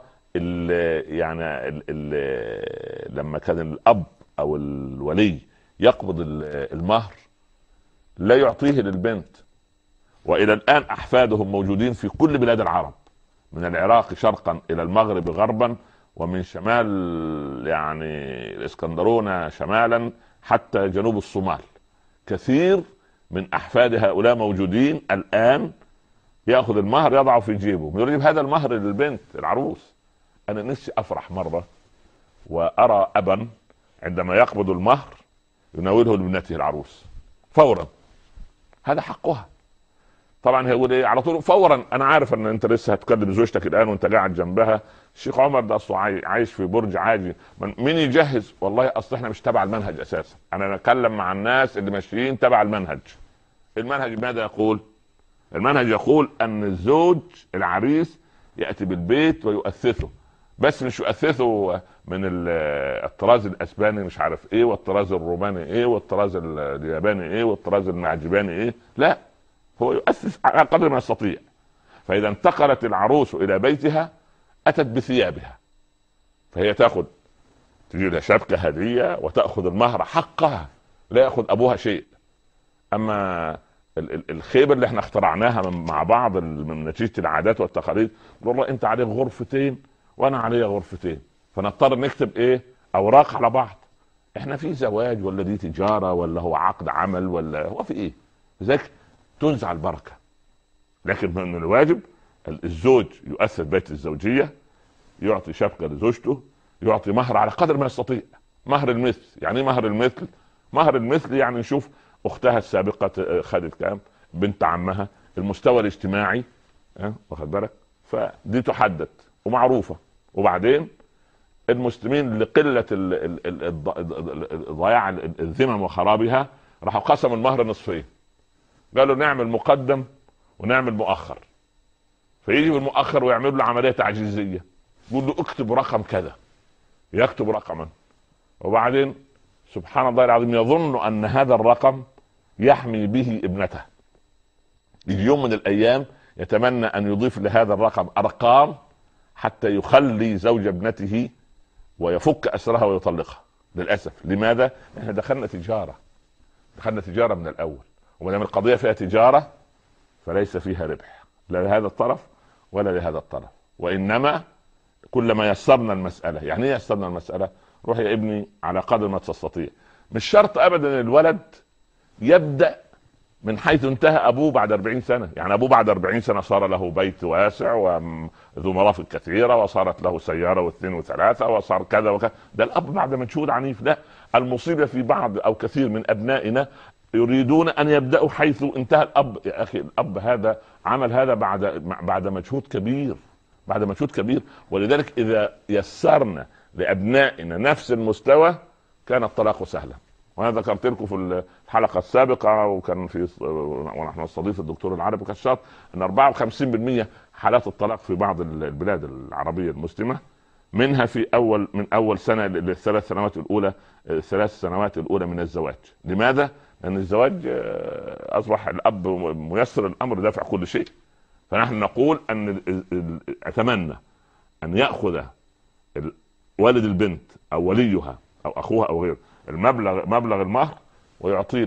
لما كان الأب أو الولي يقبض المهر لا يعطيه للبنت، وإلى الآن أحفادهم موجودين في كل بلاد العرب، من العراق شرقا إلى المغرب غربا، ومن شمال يعني الإسكندرونة شمالا حتى جنوب الصومال. كثير من أحفاد هؤلاء موجودين الآن، يأخذ المهر يضعه في جيبه، يجيب هذا المهر للبنت العروس. أنا نفسي أفرح مرة وأرى أبا عندما يقبض المهر يناوله لابنته العروس فورا، هذا حقها. طبعا هيقول ايه على طول فورا؟ انا عارف ان انت لسه هتكلم زوجتك الان وانت قاعد جنبها، الشيخ عمر ده اصله عايش في برج عاجي، مين يجهز؟ والله اصل احنا مش تبع المنهج اساسا، انا بتكلم مع الناس اللي ماشيين تبع المنهج. المنهج ماذا يقول؟ المنهج يقول ان الزوج العريس ياتي بالبيت ويؤثثه، بس مش يؤثثه من الطراز الاسباني مش عارف ايه، والطراز الروماني ايه، والطراز الياباني ايه، والطراز المعجباني ايه، لا، هو يؤسس على قدر ما يستطيع. فإذا انتقلت العروس إلى بيتها أتت بثيابها، فهي تجي لها شبكة هدية وتأخذ المهر حقها، لا يأخذ أبوها شيء. أما الخيبة اللي احنا اخترعناها مع بعض من نتيجة العادات والتقاليد، والله أنت عليك غرفتين وأنا علي غرفتين، فنضطر نكتب إيه؟ أوراق على بعض. احنا في زواج ولا دي تجارة ولا هو عقد عمل ولا هو في إيه؟ لذلك تنزع البركة. لكن من الواجب الزوج يؤثر بيت الزوجية، يعطي شبكة لزوجته، يعطي مهر على قدر ما يستطيع، مهر المثل. يعني ايه مهر المثل؟ مهر المثل يعني نشوف اختها السابقه خدت كام، بنت عمها، المستوى الاجتماعي، واخد بالك؟ فدي تحدد ومعروفه. وبعدين المسلمين لقله ضياع الذمم وخرابها راحوا قسموا المهر نصفين، قالوا نعمل مقدم ونعمل مؤخر. فيجي بالمؤخر ويعمل له عمليه تعجيزيه، يقول له اكتب رقم كذا، يكتب رقما، وبعدين سبحان الله العظيم يظن ان هذا الرقم يحمي به ابنته. يجي يوم من الايام يتمنى ان يضيف لهذا الرقم ارقام حتى يخلي زوج ابنته ويفك اسرها ويطلقها. للاسف. لماذا؟ احنا دخلنا تجاره من الاول، وما دام القضيه فيها تجاره فليس فيها ربح لا لهذا الطرف ولا لهذا الطرف، وانما كلما يسرنا المساله. يعني ايه يسرنا المساله؟ روح يا ابني على قدر ما تستطيع. مش شرط ابدا الولد يبدا من حيث انتهى ابوه بعد 40 سنه. يعني ابوه بعد 40 سنه صار له بيت واسع وذو مرافق كثيره، وصارت له سياره واثنين وثلاثه، وصار كذا وكذا. ده الاب بعد مجهود عنيف. لا، المصيبه في بعض او كثير من ابنائنا يريدون ان يبداوا حيث انتهى الاب. يا اخي الاب هذا عمل هذا بعد مجهود كبير، بعد مجهود كبير. ولذلك اذا يسرنا لابنائنا نفس المستوى كان الطلاق سهلا. وانا ذكرت لكم في الحلقه السابقه، وكان في ونحن نستضيف الدكتور العربي كشاط، ان 54% حالات الطلاق في بعض البلاد العربيه المسلمه منها من اول سنه للثلاث سنوات الاولى، الثلاث سنوات الاولى من الزواج. لماذا؟ لان الزواج اصبح الاب ميسر الامر دافع كل شيء. فنحن نقول ان اتمنى ان ياخذ والد البنت او وليها او اخوها او غيره مبلغ المهر ويعطيه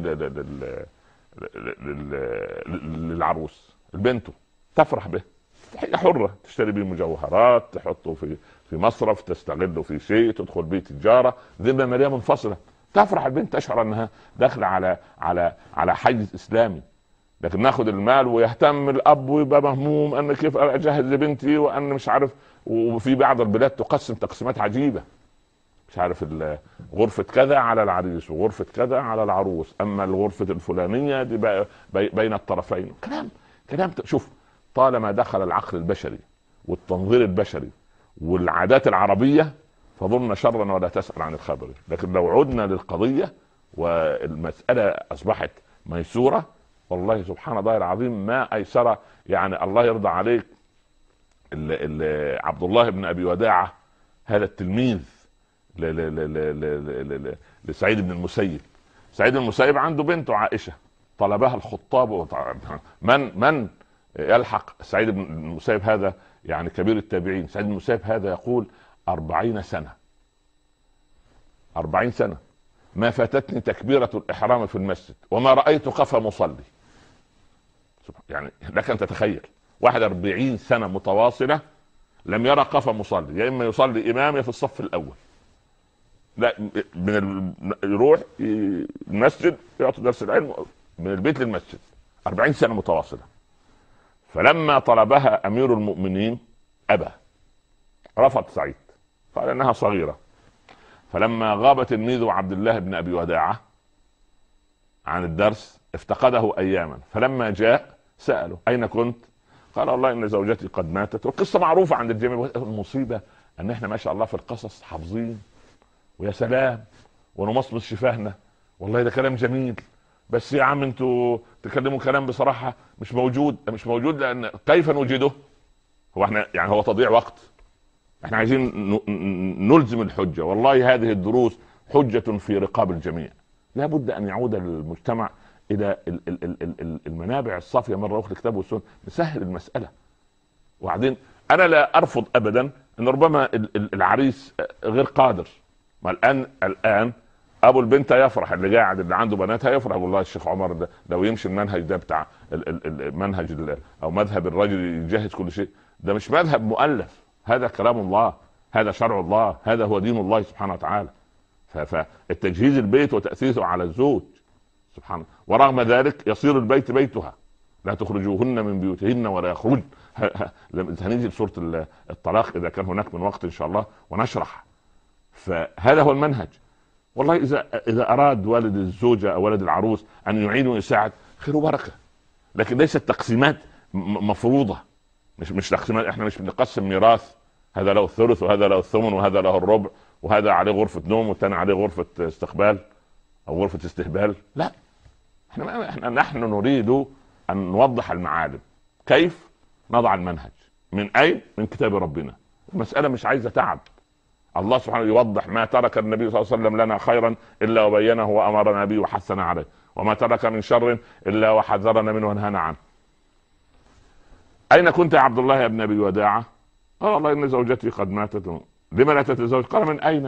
للعروس. البنت تفرح به، هي حرة تشتري به مجوهرات، تحطه في مصرف، تستغله في شيء، تدخل به تجارة، ذمة مالية منفصلة. تفرح البنت، تشعر انها داخلة على حيز اسلامي. لكن ناخذ المال ويهتم الاب ويبقى مهموم ان كيف اجهز لبنتي، وان مش عارف. وفي بعض البلاد تقسم تقسيمات عجيبة، مش عارف غرفة كذا على العريس وغرفة كذا على العروس، اما الغرفة الفلانية دي بين الطرفين. كلام شوف، طالما دخل العقل البشري والتنظير البشري والعادات العربية فظن شرا ولا تسأل عن الخبر. لكن لو عدنا للقضية والمسألة اصبحت ميسورة، والله سبحان الله العظيم ما ايسر. يعني الله يرضى عليك، عبد الله بن ابي وداعة هذا التلميذ لسعيد بن المسيب. سعيد بن المسيب عنده بنته عائشة، طلبها الخطاب. من يلحق سعيد بن المسيب هذا؟ يعني كبير التابعين. سعيد بن المسيب هذا يقول 40 سنة ما فاتتني تكبيرة الإحرام في المسجد وما رأيت قفا مصلي. يعني لك أن تتخيل 41 سنة متواصلة لم يرى قفا مصلي، يا إما يصلي إمام يا في الصف الأول. لا، يروح المسجد يعطي درس العلم من البيت للمسجد 40 سنة متواصلة. فلما طلبها أمير المؤمنين أبى، رفض سعيد، قال إنها صغيرة. فلما غاب تلميذه عبد الله بن أبي وداعة عن الدرس افتقده أياما، فلما جاء سأله أين كنت؟ قال والله إن زوجتي قد ماتت. والقصة معروفة عند الجميع. المصيبة أن احنا ما شاء الله في القصص حافظين، ويا سلام ونمصمص شفاهنا، والله ده كلام جميل. بس يا عم انتوا تكلموا كلام بصراحة مش موجود. لأن كيف نوجده؟ هو احنا يعني هو تضييع وقت. احنا عايزين نلزم الحجة. والله هذه الدروس حجة في رقاب الجميع. لا بد أن يعود المجتمع إلى المنابع الصافية مرة أخرى، الكتاب والسنة، نسهل المسألة. وبعدين أنا لا أرفض أبدا أن ربما العريس غير قادر. ما الآن أبو البنت يفرح، اللي قاعد اللي عنده بناتها يفرح. والله الشيخ عمر ده لو يمشي المنهج ده بتاع المنهج أو مذهب الرجل يجهز كل شيء، ده مش مذهب مؤلف، هذا كلام الله، هذا شرع الله، هذا هو دين الله سبحانه وتعالى. فالتجهيز البيت وتأسيسه على الزوج سبحان الله. ورغم ذلك يصير البيت بيتها، لا تخرجوهن من بيوتهن ولا يخرج. هنيجي لسورة الطلاق إذا كان هناك من وقت إن شاء الله ونشرح. فهذا هو المنهج. والله اذا اراد والد الزوجه او والد العروس ان يعين ويساعد خير وبركه، لكن ليست تقسيمات مفروضه. مش تقسيمات، احنا مش بنقسم ميراث هذا له الثلث وهذا له الثمن وهذا له الربع وهذا عليه غرفه نوم والثاني عليه غرفه استقبال او غرفه استهبال. لا، نحن نريد ان نوضح المعالم. كيف نضع المنهج؟ من اين؟ من كتاب ربنا. المساله مش عايزه تعب. الله سبحانه يوضح: ما ترك النبي صلى الله عليه وسلم لنا خيرا الا وبينه وامرنا به وحثنا عليه، وما ترك من شر الا وحذرنا منه ونهانا عنه. اين كنت يا عبد الله يا ابن ابي وداعه؟ قال: والله ان زوجتي قد ماتت. لما لا تتزوج؟ قال: من اين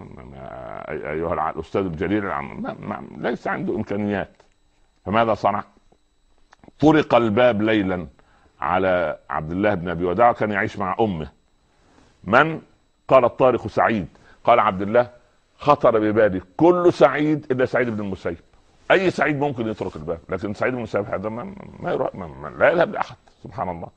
ايها الاستاذ الجليل؟ ليس عنده امكانيات. فماذا صنع؟ طرق الباب ليلا على عبد الله بن ابي وداعه، كان يعيش مع امه. من؟ قال: الطارق سعيد. قال عبد الله: خطر ببالي كل سعيد الا سعيد بن المسيب. اي سعيد ممكن يترك الباب، لكن سعيد بن المسيب هذا ما يروح، لا يذهب لاحد. سبحان الله.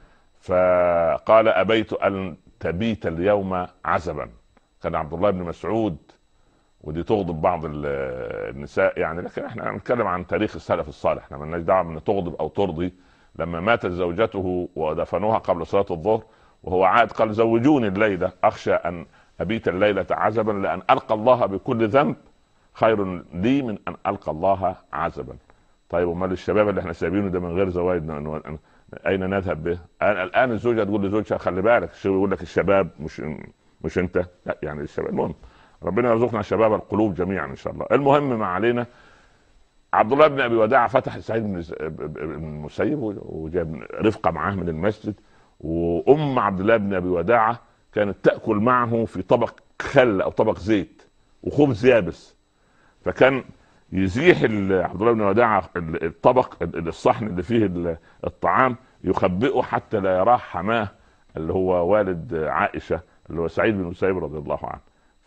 فقال: ابيت ان تبيت اليوم عزبا. كان عبد الله بن مسعود، ودي تغضب بعض النساء يعني، لكن احنا نتكلم عن تاريخ السلف الصالح، احنا مالناش دعوه من تغضب او ترضي. لما ماتت زوجته ودفنوها قبل صلاه الظهر وهو عاد، قال: زوجوني الليله، اخشى ان ابيت الليله عزبا، لان القى الله بكل ذنب خير لي من ان القى الله عزبا. طيب ومال الشباب اللي احنا سايبينه ده من غير زواج اين نذهب به؟ الان الزوجه تقول لزوجها: خلي بالك، شو يقول لك الشباب مش انت، لا يعني الشباب. المهم ربنا يرزقنا شباب القلوب جميعا ان شاء الله. المهم ما علينا. عبد الله بن ابي وداعه فتح سعيد بن المسيب وجاب رفقه معاه من المسجد، وام عبد الله بن ابي وداعه كانت تاكل معه في طبق خل او طبق زيت وخبز يابس. فكان يزيح عبد الله بن وداعه الطبق، الصحن اللي فيه الطعام، يخبئه حتى لا يراه حماه اللي هو والد عائشه اللي هو سعيد بن المسيب رضي الله عنه.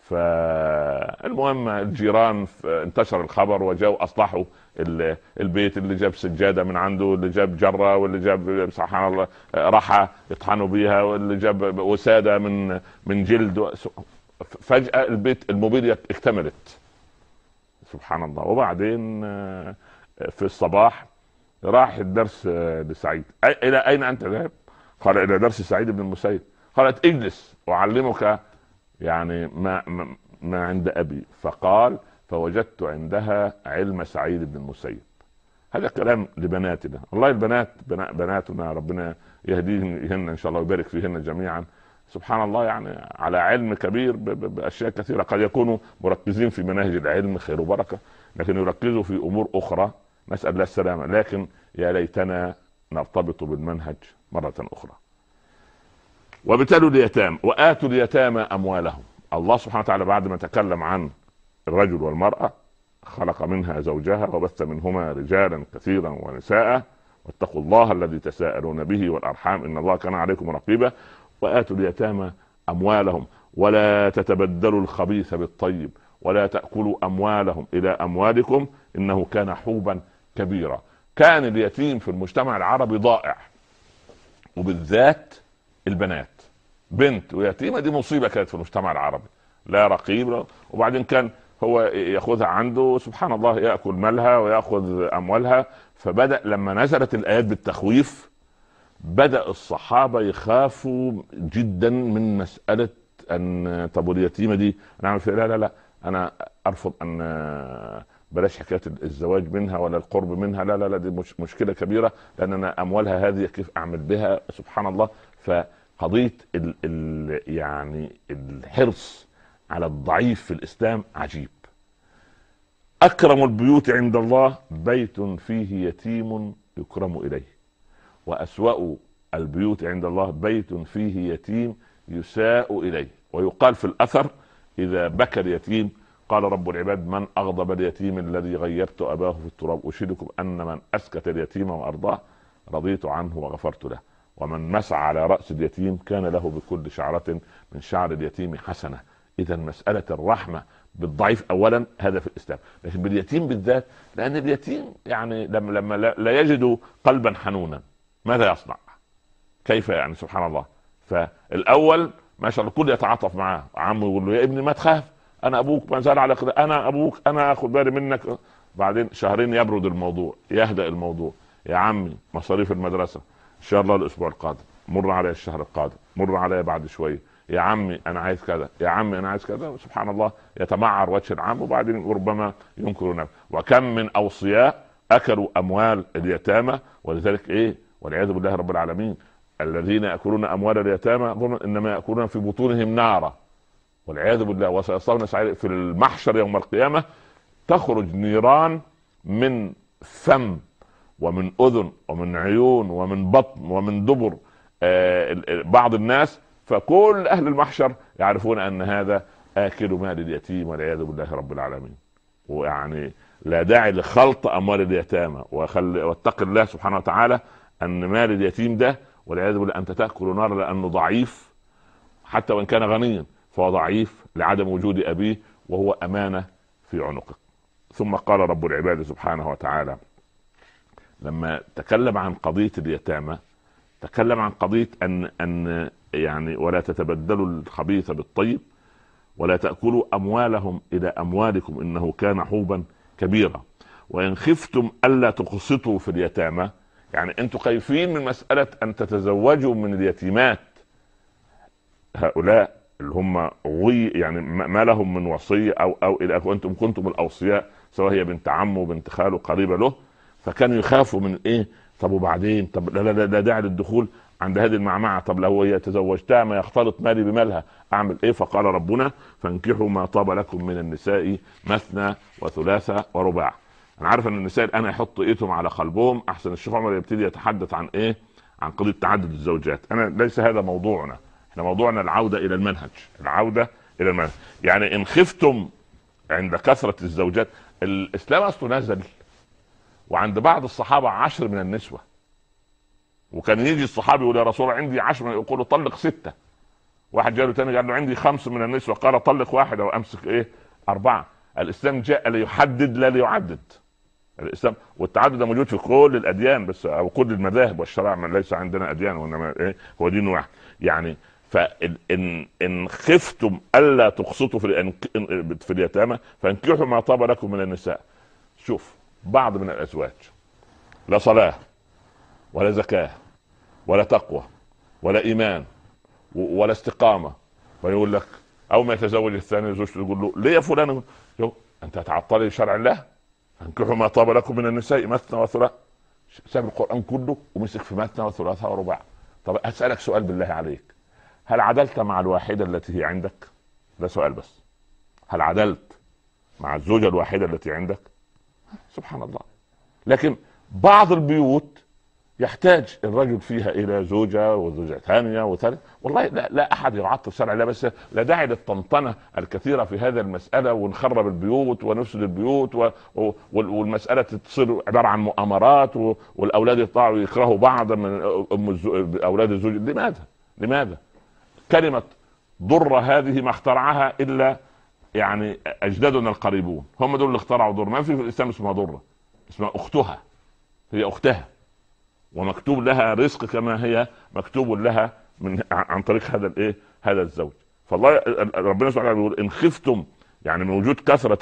فالمهم الجيران انتشر الخبر وجاءوا اصلحوا البيت، اللي جاب سجاده من عنده، اللي جاب جره، واللي جاب سبحان الله رحى يطحنوا بيها، واللي جاب وساده من جلد. فجاه البيت الموبيليا اكتملت. سبحان الله. وبعدين في الصباح راح الدرس لسعيد. الى اين انت ذاهب؟ قال: الى درس سعيد بن المسيب. قالت: اجلس اعلمك يعني ما عند ابي. فقال: فوجدت عندها علم سعيد بن المسيب. هذا كلام لبناتنا. والله البنات بناتنا ربنا يهديهن ان شاء الله ويبارك فيهن جميعا. سبحان الله، يعني على علم كبير باشياء كثيره. قد يكونوا مركزين في مناهج العلم خير وبركه، لكن يركزوا في امور اخرى، نسال الله السلامه. لكن يا ليتنا نرتبط بالمنهج مره اخرى. وابتلوا اليتامى واتوا اليتامى اموالهم. الله سبحانه وتعالى بعد ما تكلم عن الرجل والمراه خلق منها زوجها وبث منهما رجالا كثيرا ونساء، واتقوا الله الذي تساءلون به والارحام ان الله كان عليكم رقيبا. واتوا اليتامى اموالهم ولا تتبدلوا الخبيث بالطيب ولا تاكلوا اموالهم الى اموالكم انه كان حوبا كبيرا. كان اليتيم في المجتمع العربي ضائع، وبالذات البنات. بنت ويتيمه دي مصيبه كانت في المجتمع العربي، لا رقيب. وبعدين كان هو ياخذها عنده سبحان الله، ياكل مالها وياخذ اموالها. فبدا لما نزلت الايات بالتخويف بدأ الصحابة يخافوا جدا من مسألة أن طب اليتيمة دي نعمل فيها؟ لا أنا أرفض أن بلاش حكاية الزواج منها ولا القرب منها، لا دي مشكلة كبيرة، لأن أنا أموالها هذه كيف أعمل بها؟ سبحان الله. فقضية يعني الحرص على الضعيف في الإسلام عجيب. أكرم البيوت عند الله بيت فيه يتيم يكرم إليه، وأسوأ البيوت عند الله بيت فيه يتيم يساء إليه. ويقال في الأثر: إذا بكى اليتيم قال رب العباد: من أغضب اليتيم الذي غيرت أباه في التراب؟ أشهدكم أن من أسكت اليتيم وأرضاه رضيت عنه وغفرت له، ومن مسعى على رأس اليتيم كان له بكل شعرة من شعر اليتيم حسنة. إذا مسألة الرحمة بالضعيف أولا هذا في الإسلام، لكن باليتيم بالذات، لأن اليتيم يعني لما لا يجد قلبا حنونا ماذا يصنع؟ كيف يعني؟ سبحان الله. فالأول ما شاء الله كل يتعاطف معاه، عمه يقول له: يا ابني ما تخاف، انا ابوك ما زال على كده، انا ابوك، انا اخذ بالي منك. بعدين شهرين يبرد الموضوع، يهدأ الموضوع. يا عمي مصاريف المدرسه ان شاء الله الاسبوع القادم، مر علي الشهر القادم، مر علي بعد شويه. يا عمي انا عايز كذا، يا عمي انا عايز كذا. سبحان الله، يتمعر وجه العام وبعدين ربما ينكر نفسه. وكم من اوصياء اكلوا اموال اليتامى، ولذلك ايه، والعياذ بالله رب العالمين، الذين ياكلون اموال اليتامى انما ياكلون في بطونهم نارا والعياذ بالله، وسيصلون سعيرا. في المحشر يوم القيامه تخرج نيران من فم ومن اذن ومن عيون ومن بطن ومن دبر بعض الناس، فكل اهل المحشر يعرفون ان هذا اكل مال اليتيم والعياذ بالله رب العالمين. ويعني لا داعي لخلط اموال اليتامى، واتق الله سبحانه وتعالى ان مال اليتيم ده والعياذ بالله انت تاكل نار، لانه ضعيف حتى وان كان غنيا، فهو ضعيف لعدم وجود ابيه، وهو امانه في عنقك. ثم قال رب العباد سبحانه وتعالى لما تكلم عن قضيه اليتامى، تكلم عن قضيه ان يعني ولا تتبدلوا الخبيث بالطيب ولا تأكلوا أموالهم إلى أموالكم إنه كان حوبا كبيرا وإن خفتم ألا تقسطوا في اليتامى. يعني أنتم خايفين من مسألة أن تتزوجوا من اليتيمات، هؤلاء اللي هم يعني ما لهم من وصية أو إلى أنتم كنتم الأوصياء، سواء هي بنت عمه وبنت خاله قريبة له، فكانوا يخافوا من إيه؟ طب وبعدين، طب لا داعي للدخول عند هذه المعمعة، طب لو هي تزوجتها ما يختلط مالي بمالها اعمل ايه؟ فقال ربنا فانكحوا ما طاب لكم من النساء مثنى وثلاثة ورباع. انا عارف ان النساء الان يحطوا ايدهم على قلبهم، احسن الشيخ عمر يبتدي يتحدث عن ايه؟ عن قضية تعدد الزوجات. انا ليس هذا موضوعنا، احنا موضوعنا العودة الى المنهج، العودة الى المنهج. يعني ان خفتم عند كثرة الزوجات، الاسلام اصله نزل وعند بعض الصحابة 10 من النسوة، وكان يجي الصحابي يقول يا رسول الله عندي 10، يقول له طلق 6. واحد جاله تاني قال له عندي 5 من النسوة، قال طلق 1 وامسك ايه 4. الاسلام جاء ليحدد لا ليعدد. الاسلام والتعدد ده موجود في كل الاديان، بس او كل المذاهب والشرائع، من ليس عندنا اديان وانما ايه هو دين واحد. يعني فان خفتم الا تقسطوا في اليتامى فانكحوا ما طاب لكم من النساء. شوف بعض من الازواج لا صلاة ولا زكاة ولا تقوى ولا ايمان ولا استقامة، ويقول لك اول ما يتزوج الثاني زوجته تقول له ليه يا فلان؟ انت هتعطلي شرع الله؟ فانكحوا ما طاب لكم من النساء مثنى وثلاث. ساب القرآن كله ومسك في مثنى وثلاثة ورباع. طب اسألك سؤال بالله عليك، هل عدلت مع الواحدة التي هي عندك؟ ده سؤال بس. هل عدلت مع الزوجة الواحدة التي عندك؟ سبحان الله. لكن بعض البيوت يحتاج الرجل فيها الى زوجة وزوجة ثانية وثالث. والله لا احد يعطل شرع الله، بس لا داعي للطنطنة الكثيرة في هذه المسألة ونخرب البيوت ونفسد البيوت والمسألة تصير عبارة عن مؤامرات والاولاد يطلعوا يكرهوا بعض من اولاد الزوج. لماذا كلمة ضر هذه ما اخترعها الا يعني اجدادنا القريبون، هم دول اللي اخترعوا ضر. ما في الاسلام اسمها ضرة، اسمها اختها، هي اختها ومكتوب لها رزق كما هي مكتوب لها عن طريق هذا الايه هذا الزوج. فالله ربنا سبحانه وتعالى بيقول ان خفتم يعني من وجود كثرة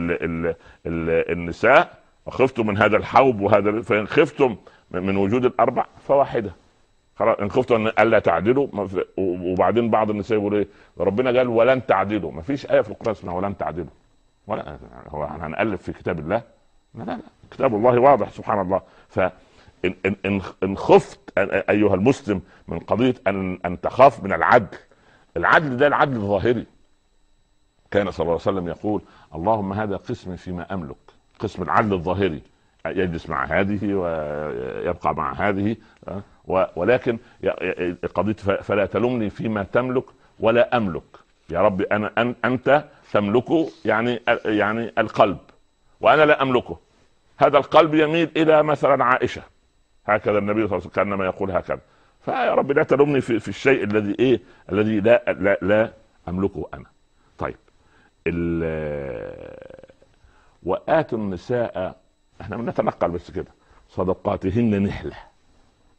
النساء وخفتم من هذا الحوب وهذا، فان خفتم من وجود الاربع فواحدة. خلاص ان خفتم ان الا تعدلوا. وبعدين بعض النساء يقول ايه؟ ربنا قال ولن تعدلوا. ما فيش آية في القرآن اسمها ولن تعدلوا، ولا هو هنألف في كتاب الله؟ لا كتاب الله واضح سبحان الله. ف إن خفت أيها المسلم من قضية أن تخاف من العدل. العدل ده العدل الظاهري. كان صلى الله عليه وسلم يقول اللهم هذا قسم فيما أملك، قسم العدل الظاهري، يجلس مع هذه ويبقى مع هذه، ولكن قضية فلا تلمني فيما تملك ولا أملك. يا رب أنت تملكه يعني القلب وأنا لا أملكه. هذا القلب يميل إلى مثلا عائشة، هكذا النبي صلى الله عليه وسلم كانما يقول هكذا. فيا رب لا تلومني في الشيء الذي لا املكه انا. طيب وآتوا النساء، احنا بنتنقل بس كده، صدقاتهن نحلة.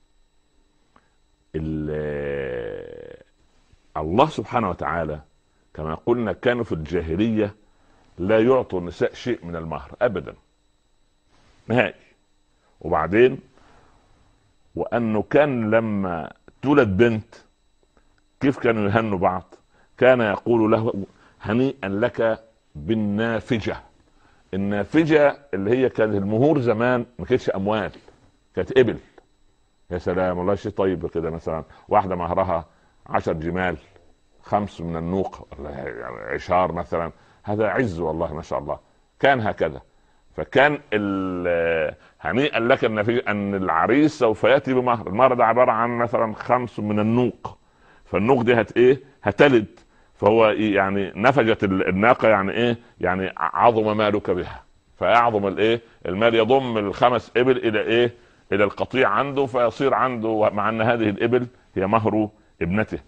الله سبحانه وتعالى كما قلنا كانوا في الجاهلية لا يعطوا النساء شيء من المهر ابدا نهائي. وبعدين وانه كان لما تولد بنت كيف كانوا يهنوا بعض؟ كان يقول له هنيئا لك بالنافجة. النافجة اللي هي كانت المهور زمان ما كانتش اموال، كانت ابل. يا سلام والله شيء طيب كده، مثلا واحدة مهرها 10 جمال، 5 من النوق، عشار مثلا، هذا عز والله ما شاء الله. كان هكذا. فكان هنيئا لك النافجة ان العريس سوف ياتي بمهر. المهر ده عبارة عن مثلا 5 من النوق، فالنوق دي هتلد، فهو يعني نفجت الناقة، يعني ايه؟ يعني عظم مالك بها، فيعظم الايه؟ المال يضم ال5 ابل الى ايه؟ الى القطيع عنده، فيصير عنده، مع ان هذه الابل هي مهر ابنته.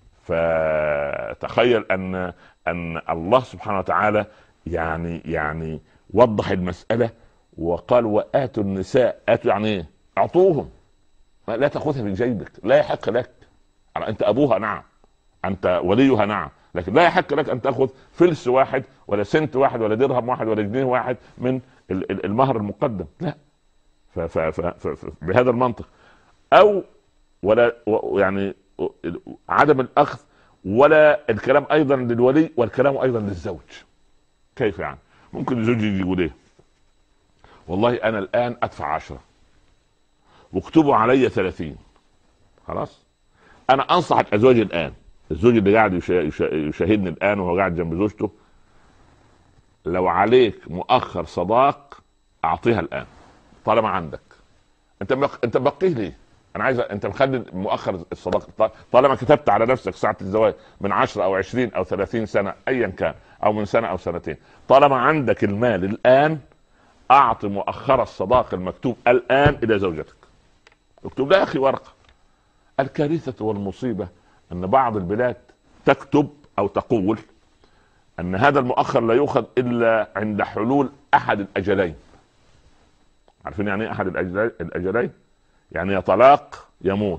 فتخيل ان الله سبحانه وتعالى يعني وضح المسألة وقال وآتوا النساء. آتوا يعني ايه؟ اعطوهم، لا تأخذها من جيبك، لا يحق لك. انت ابوها نعم، انت وليها نعم، لكن لا يحق لك ان تاخذ فلس واحد ولا سنت واحد ولا درهم واحد ولا جنيه واحد من المهر المقدم، لا. بهذا المنطق، او ولا يعني عدم الاخذ، ولا الكلام ايضا للولي والكلام ايضا للزوج. كيف يعني؟ ممكن الزوج يجي يقول ايه؟ والله انا الان ادفع 10 واكتبوا علي 30، خلاص انا انصح الازواج الان، الزوج اللي قاعد يشاهدني الان وهو قاعد جنب زوجته، لو عليك مؤخر صداق اعطيها الان طالما عندك. انت بقيه ليه؟ انا عايز، انت مخلي مؤخر الصداق طالما كتبت على نفسك ساعة الزواج من 10 او 20 او 30 سنة ايا كان، او من سنة او سنتين، طالما عندك المال الان اعطي مؤخر الصداق المكتوب الان الى زوجتك. اكتب لها يا اخي ورقة. الكارثة والمصيبة ان بعض البلاد تكتب او تقول ان هذا المؤخر لا يؤخذ الا عند حلول احد الاجلين. عارفين يعني ايه احد الاجلين؟ يعني يا طلاق يا موت.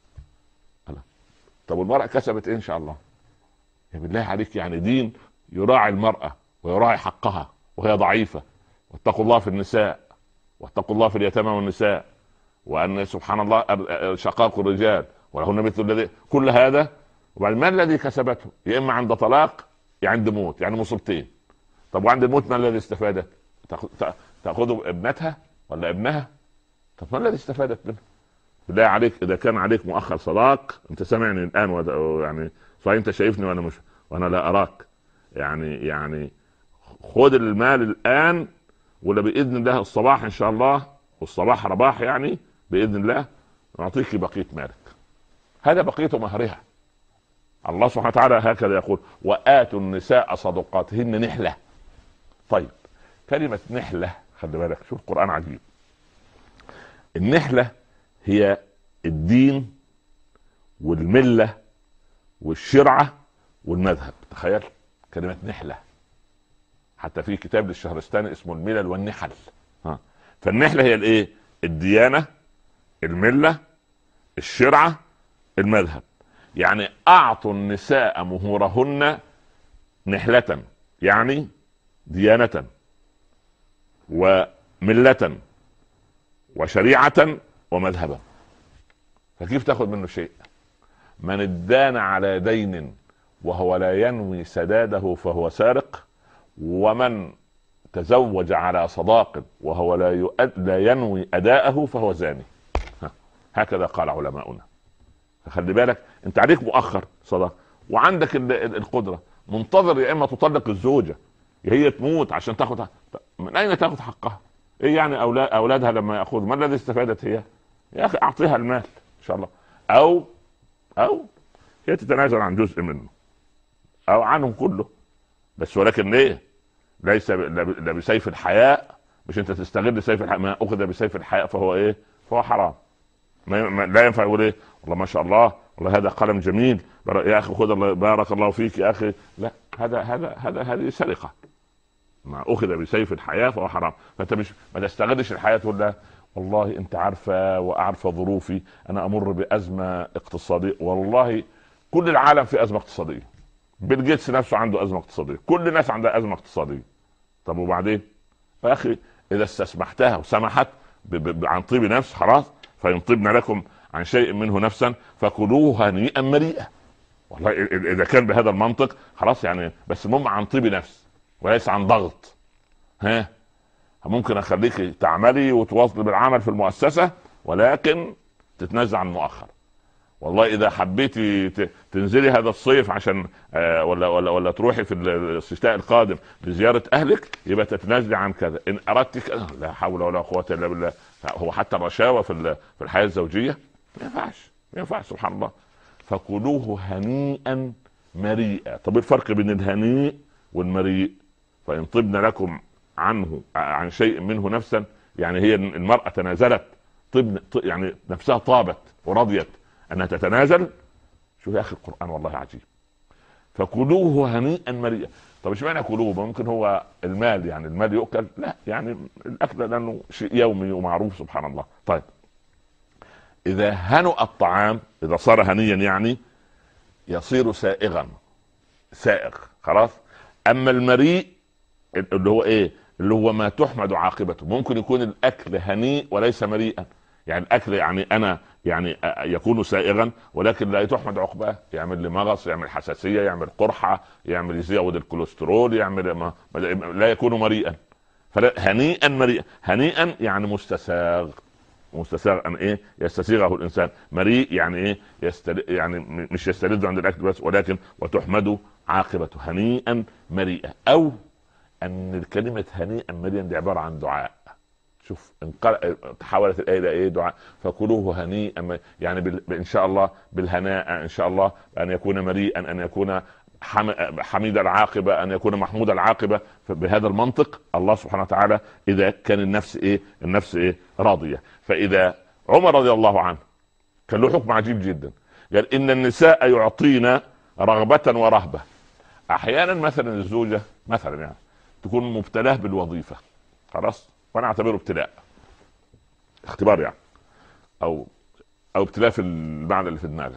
طب والمرأة كسبت ايه ان شاء الله؟ يا بالله عليك، يعني دين يراعي المرأة ويراعي حقها وهي ضعيفة. واتقوا الله في النساء، واتقوا الله في اليتامى والنساء، وان سبحان الله شقاق الرجال ولهن مثل الذي، كل هذا. وبعد ما الذي كسبته؟ يا اما عند طلاق يا عند موت، يعني مصيبتين. طب وعند الموت ما الذي استفادت؟ تاخذ ابنتها ولا ابنها؟ طب ما الذي استفادت منه؟ بالله عليك، اذا كان عليك مؤخر صداق، انت سامعني الان يعني صحيح انت شايفني وانا لا اراك، يعني خذ المال الان، ولا باذن الله الصباح ان شاء الله، والصباح رباح يعني باذن الله نعطيك بقيه مالك. هذا بقيه مهرها. الله سبحانه وتعالى هكذا يقول وآتوا النساء صدقاتهن نحلة. طيب كلمة نحلة خلي بالك، شوف القرآن عجيب. النحلة هي الدين والملة والشرعة والمذهب. تخيل كلمة نحلة، حتى في كتاب للشهرستاني اسمه الملل والنحل. فالنحلة هي الايه؟ الديانة، الملة، الشرعة، المذهب. يعني اعطوا النساء مهورهن نحلة، يعني ديانة وملة وشريعة ومذهبا. فكيف تاخذ منه شيء؟ من ادان على دين وهو لا ينوي سداده فهو سارق، ومن تزوج على صداق وهو لا ينوي اداءه فهو زاني. هكذا قال علماؤنا. فخلي بالك، انت عليك مؤخر صداق وعندك القدرة، منتظر يا اما تطلق الزوجة يا هي تموت عشان تاخذ. من اين تاخذ حقها؟ ايه يعني اولادها لما ياخذ ما الذي استفادت هي؟ يا اخي اعطيها المال ان شاء الله، او هي تتنازل عن جزء منه او عنهم كله، بس ولكن ليه؟ ليس لا بسيف الحياء. مش انت تستغل سيف الحياء، ما اخذ بسيف الحياء فهو ايه؟ فهو حرام. لا ينفع يقول ايه؟ والله ما شاء الله، والله هذا قلم جميل يا اخي خذ الله بارك الله فيك يا اخي. لا، هذه سرقة. ما اخذ بسيف الحياة فهو حرام. فانت مش ما تستغلش الحياة تقول لا والله انت عارفة واعرف ظروفي، انا امر بازمة اقتصادية. والله كل العالم في ازمة اقتصادية، بيل جيتس نفسه عنده ازمه اقتصاديه، كل الناس عندها ازمه اقتصاديه. طب وبعدين يا اخي؟ اذا استسمحتها وسمحت عن طيب نفس خلاص، فإن طبن لكم عن شيء منه نفسا فكلوه هنيئا مريئا. والله اذا كان بهذا المنطق خلاص يعني، بس المهم عن طيب نفس وليس عن ضغط. ها، ممكن اخليك تعملي وتواصلي بالعمل في المؤسسه، ولكن تتنازع عن المؤخر. والله اذا حبيتي تنزلي هذا الصيف عشان ولا تروحي في الشتاء القادم لزياره اهلك، يبقى تتنازلي عن كذا. ان اردت لا حول ولا قوه الا بالله. هو حتى الرشاوه في الحياه الزوجيه ما ينفعش، ما ينفعش، سبحان الله. فكلوه هنيئا مريئا. طب الفرق بين الهنيء والمريء؟ فان طبن لكم عنه عن شيء منه نفسا، يعني هي المرأة تنازلت، طبن يعني نفسها طابت ورضيت انها تتنازل. شوف يا اخي القرآن والله عجيب. فكلوه هنيئا مريئا. طب ايش معنى كلوه؟ ممكن هو المال، يعني المال يؤكل؟ لا، يعني الاكل لانه شيء يومي ومعروف، سبحان الله. طيب اذا هنؤ الطعام، اذا صار هنيا يعني يصير سائغا، سائغ خلاص. اما المريء اللي هو ايه؟ اللي هو ما تحمد عاقبته. ممكن يكون الاكل هنيء وليس مريئا، يعني الاكل يعني انا يعني يكون سائغا ولكن لا تحمد عقباه، يعمل لي مغص، يعمل حساسيه، يعمل قرحه، يعمل يزود الكوليسترول، يعمل لا يكون مريئا. هنيئا مريئا. هنيئا يعني مستساغ. مستساغ ان ايه؟ يستسيغه الانسان. مريء يعني ايه؟ يعني مش يستلذ عند الاكل بس، ولكن وتحمد عاقبته. هنيئا مريئا. او ان كلمه هنيئا مريئا دي عباره عن دعاء. شوف تحولت الايه الى ايه؟ دعاء. فكلوه هنيئا، يعني ان شاء الله بالهناء، ان شاء الله ان يكون مريئا، ان يكون حميد العاقبه، ان يكون محمود العاقبه. فبهذا المنطق الله سبحانه وتعالى اذا كان النفس ايه؟ النفس ايه؟ راضيه. فاذا عمر رضي الله عنه كان له حكم عجيب جدا، قال ان النساء يعطينا رغبه ورهبه. احيانا مثلا الزوجه مثلا يعني تكون مبتلاه بالوظيفه، خلاص، وانا اعتبره ابتلاء، اختبار يعني، او ابتلاء في المعنى اللي في دماغك.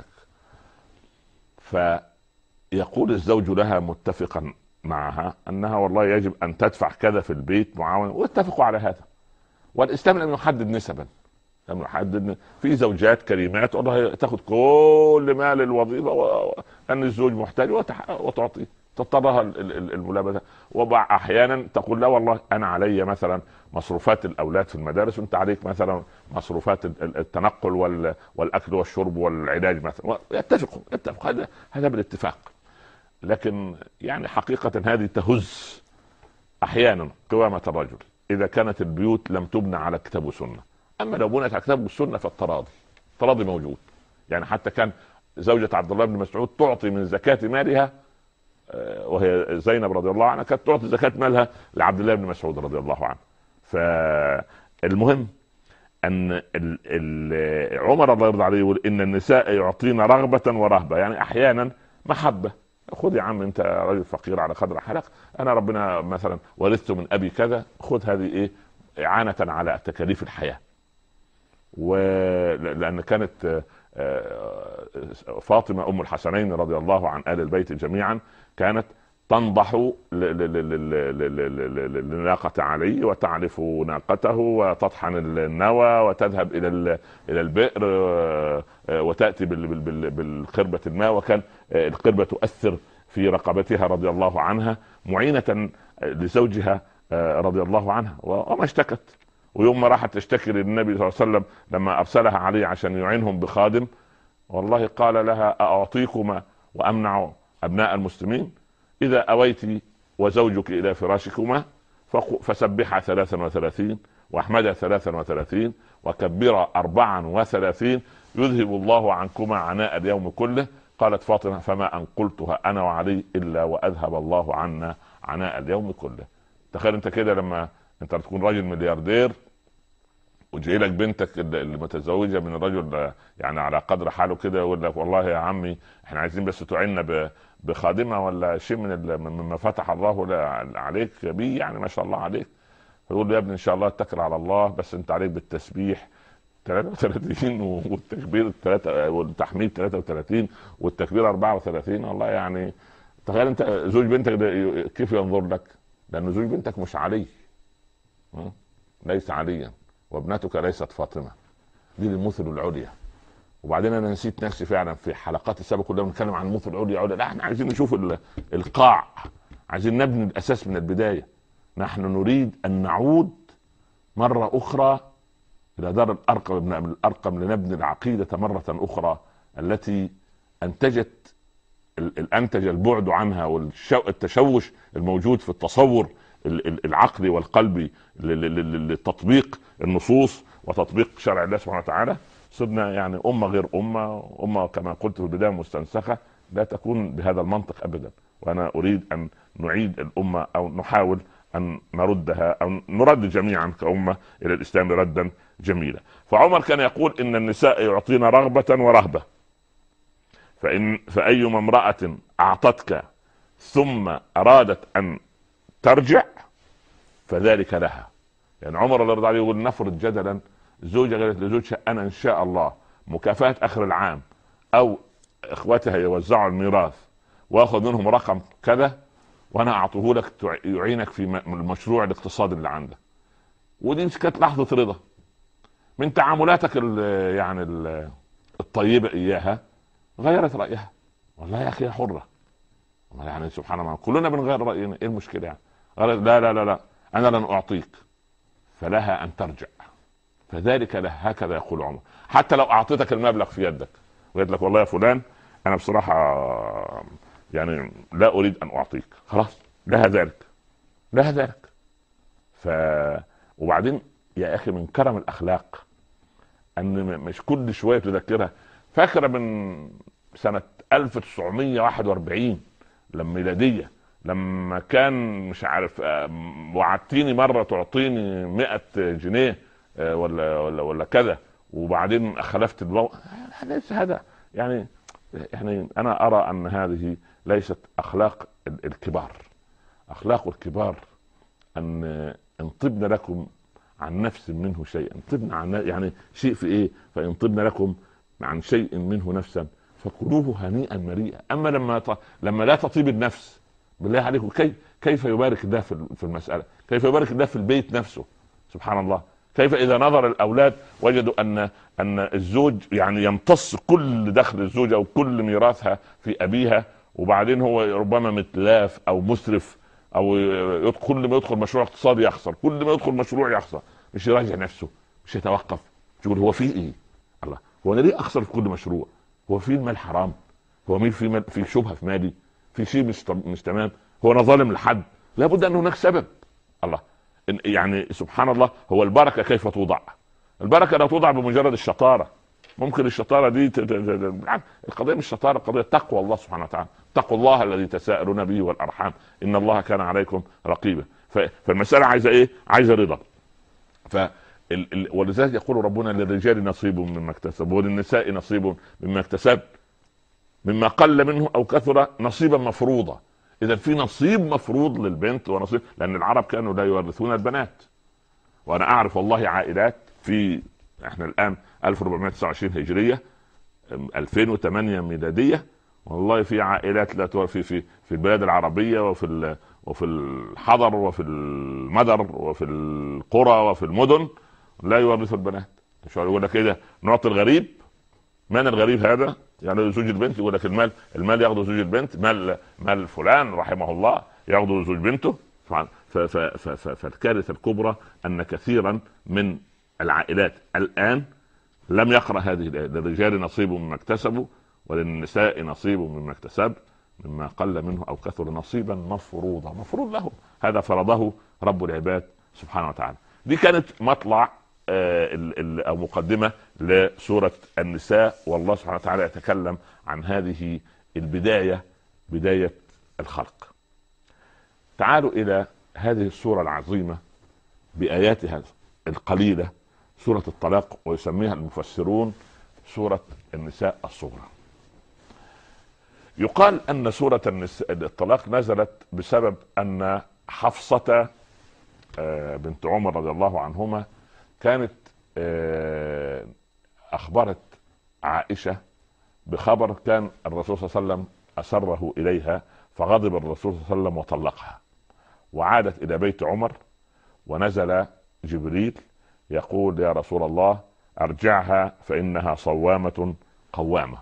فيقول الزوج لها متفقا معها انها والله يجب ان تدفع كذا في البيت معاونه، واتفقوا على هذا. والاسلام لم يحدد نسبا، لم يحدد. في زوجات كريمات والله تاخذ كل مال الوظيفه ان الزوج محتاج وتعطيه، تضطرها الملابسه. واحيانا تقول لا والله انا علي مثلا مصروفات الاولاد في المدارس، وانت عليك مثلا مصروفات التنقل والاكل والشرب والعلاج مثلا. يتفقوا هذا بالاتفاق. لكن يعني حقيقه هذه تهز احيانا قوامه الرجل اذا كانت البيوت لم تبنى على كتاب وسنه. اما لو بنيت على كتاب والسنه فالتراضي موجود. يعني حتى كان زوجة عبد الله بن مسعود تعطي من زكاة مالها، وهي زينب رضي الله عنها، كانت تعطي زكاة مالها لعبد الله بن مسعود رضي الله عنه. فالمهم ان عمر الله يرضى عليه يقول ان النساء يعطينا رغبة ورهبة، يعني احيانا محبة. خذ يا عم انت رجل فقير على قدر حالك، انا ربنا مثلا ورثت من ابي كذا، خذ هذه ايه؟ اعانة على تكاليف الحياة. ولان كانت فاطمة ام الحسنين رضي الله عن آل البيت جميعا كانت تنضح لناقة علي وتعلف ناقته وتطحن النوى وتذهب الى البئر وتأتي بالقربة الماء، وكان القربة تؤثر في رقبتها رضي الله عنها معينة لزوجها رضي الله عنها، وما اشتكت. ويوم ما راحت تشتكي للنبي صلى الله عليه وسلم لما ارسلها عليه عشان يعينهم بخادم، والله قال لها اعطيكما وامنع ابناء المسلمين؟ اذا اويت وزوجك الى فراشكما فسبحا 33 واحمدا 33 وكبرا 34 يذهب الله عنكما عناء اليوم كله. قالت فاطمة فما ان قلتها انا وعلي الا واذهب الله عنا عناء اليوم كله. تخيل انت كده لما انت تكون راجل ملياردير وجاي لك بنتك المتزوجه من رجل يعني على قدر حاله كده، يقول لك والله يا عمي احنا عايزين بس تعيننا بخادمه ولا شيء مما فتح الله عليك بيه، يعني ما شاء الله عليك. فيقول له يا ابني ان شاء الله اتكل على الله، بس انت عليك بالتسبيح 33 والتكبير والتحميد 33 والتكبير 34. والله يعني تخيل انت زوج بنتك كيف ينظر لك، لان زوج بنتك مش علي، ليس عليا، وابنتك ليست فاطمه، دي المثل العليا. وبعدين انا نسيت نفسي فعلا في حلقات السابقه كنا بنتكلم عن المثل العليا عليا، لا احنا عايزين نشوف القاع، عايزين نبني الاساس من البدايه. نحن نريد ان نعود مره اخرى الى دار الارقم ابن الارقم لنبني العقيده مره اخرى التي انتجت الانتج البعد عنها والتشوش الموجود في التصور العقلي والقلبي لتطبيق النصوص وتطبيق شرع الله سبحانه وتعالى. صرنا يعني امه غير امه كما قلت في البدايه مستنسخه، لا تكون بهذا المنطق ابدا. وانا اريد ان نعيد الامه او نحاول ان نردها او نرد جميعا كامه الى الاسلام ردا جميلا. فعمر كان يقول ان النساء يعطين رغبه ورهبه، فأيما امرأة أعطتك ثم أرادت أن ترجع فذلك لها. يعني عمر الله يرضى عليه يقول نفرض جدلا زوجة قالت لزوجها أنا إن شاء الله مكافأة آخر العام أو إخوتها يوزعوا الميراث وأخذ منهم رقم كذا وأنا أعطيه لك يعينك في المشروع الاقتصادي اللي عندك. ودي كانت لحظة رضا من تعاملاتك يعني الطيبة إياها، غيرت رأيها. والله يا أخي حرة، يعني سبحان الله كلنا بنغير رأينا، إيه المشكلة يعني؟ لا لا لا لا أنا لن أعطيك، فلها أن ترجع فذلك له. هكذا يقول عمر. حتى لو أعطيتك المبلغ في يدك وقلت لك والله يا فلان أنا بصراحة يعني لا أريد أن أعطيك، خلاص لها ذلك، لها ذلك. وبعدين يا أخي من كرم الأخلاق أن مش كل شوية تذكرها. فاكرة من سنة 1941 لما ميلادية، لما كان مش عارف وعدتيني مرة تعطيني 100 جنيه ولا كذا وبعدين خلفت الموضوع. ليس هذا يعني أنا أرى أن هذه ليست أخلاق الكبار. أخلاق الكبار أن طبن لكم عن نفس منه شيئا، طبن عن يعني شيء في إيه، فإن طبن لكم عن شيء منه نفسا فكلوه هنيئا مريئا. اما لما لا تطيب النفس، بالله عليكم كيف يبارك الله في المساله؟ كيف يبارك الله في البيت نفسه؟ سبحان الله. كيف اذا نظر الاولاد وجدوا ان الزوج يعني يمتص كل دخل الزوجه وكل ميراثها في ابيها، وبعدين هو ربما متلاف او مسرف او كل ما يدخل مشروع اقتصادي يخسر، كل ما يدخل مشروع يخسر، مش يراجع نفسه، مش يتوقف يقول هو في ايه؟ الله، هو انا ليه اخسر في كل مشروع؟ هو في المال حرام؟ هو مين في شبهه في مالي؟ في شيء مش تمام؟ هو انا ظالم لحد؟ لابد ان هناك سبب. الله، يعني سبحان الله. هو البركه كيف توضع؟ البركه لا توضع بمجرد الشطاره. ممكن الشطاره دي القضيه مش شطاره، القضيه تقوى الله سبحانه وتعالى. تقوى الله الذي تساءلون به والارحام ان الله كان عليكم رقيبا. فالمساله عايزه ايه؟ عايزه رضا. ولذلك يقول ربنا للرجال نصيب مما اكتسب وللنساء نصيب مما اكتسب مما قل منه او كثر نصيبا مفروضا. اذا في نصيب مفروض للبنت ونصيب، لان العرب كانوا لا يورثون البنات. وانا اعرف والله عائلات في احنا الان 1429 هجريه 2008 ميلاديه، والله في عائلات لا في البلاد العربيه وفي الحضر وفي المدر وفي القرى وفي المدن لا يورثوا البنات. شو يقول لك كده؟ نعطي الغريب. من الغريب هذا؟ يعني زوج البنت. يقول لك المال ياخذ زوج البنت، مال فلان رحمه الله ياخذ زوج بنته. فالكارثه الكبرى ان كثيرا من العائلات الان لم يقرأ هذه الآية: للرجال نصيب مما اكتسبوا وللنساء نصيب مما اكتسب مما قل منه او كثر نصيبا مفروضا. مفروض لهم، هذا فرضه رب العباد سبحانه وتعالى. دي كانت مطلع او مقدمه لسوره النساء، والله سبحانه وتعالى يتكلم عن هذه البدايه، بدايه الخلق. تعالوا الى هذه السوره العظيمه باياتها القليله، سوره الطلاق، ويسميها المفسرون سوره النساء الصغرى. يقال ان سوره الطلاق نزلت بسبب ان حفصه بنت عمر رضي الله عنهما كانت اخبرت عائشه بخبر كان الرسول صلى الله عليه وسلم اسره اليها، فغضب الرسول صلى الله عليه وسلم وطلقها، وعادت الى بيت عمر، ونزل جبريل يقول يا رسول الله ارجعها فانها صوامة قوامة.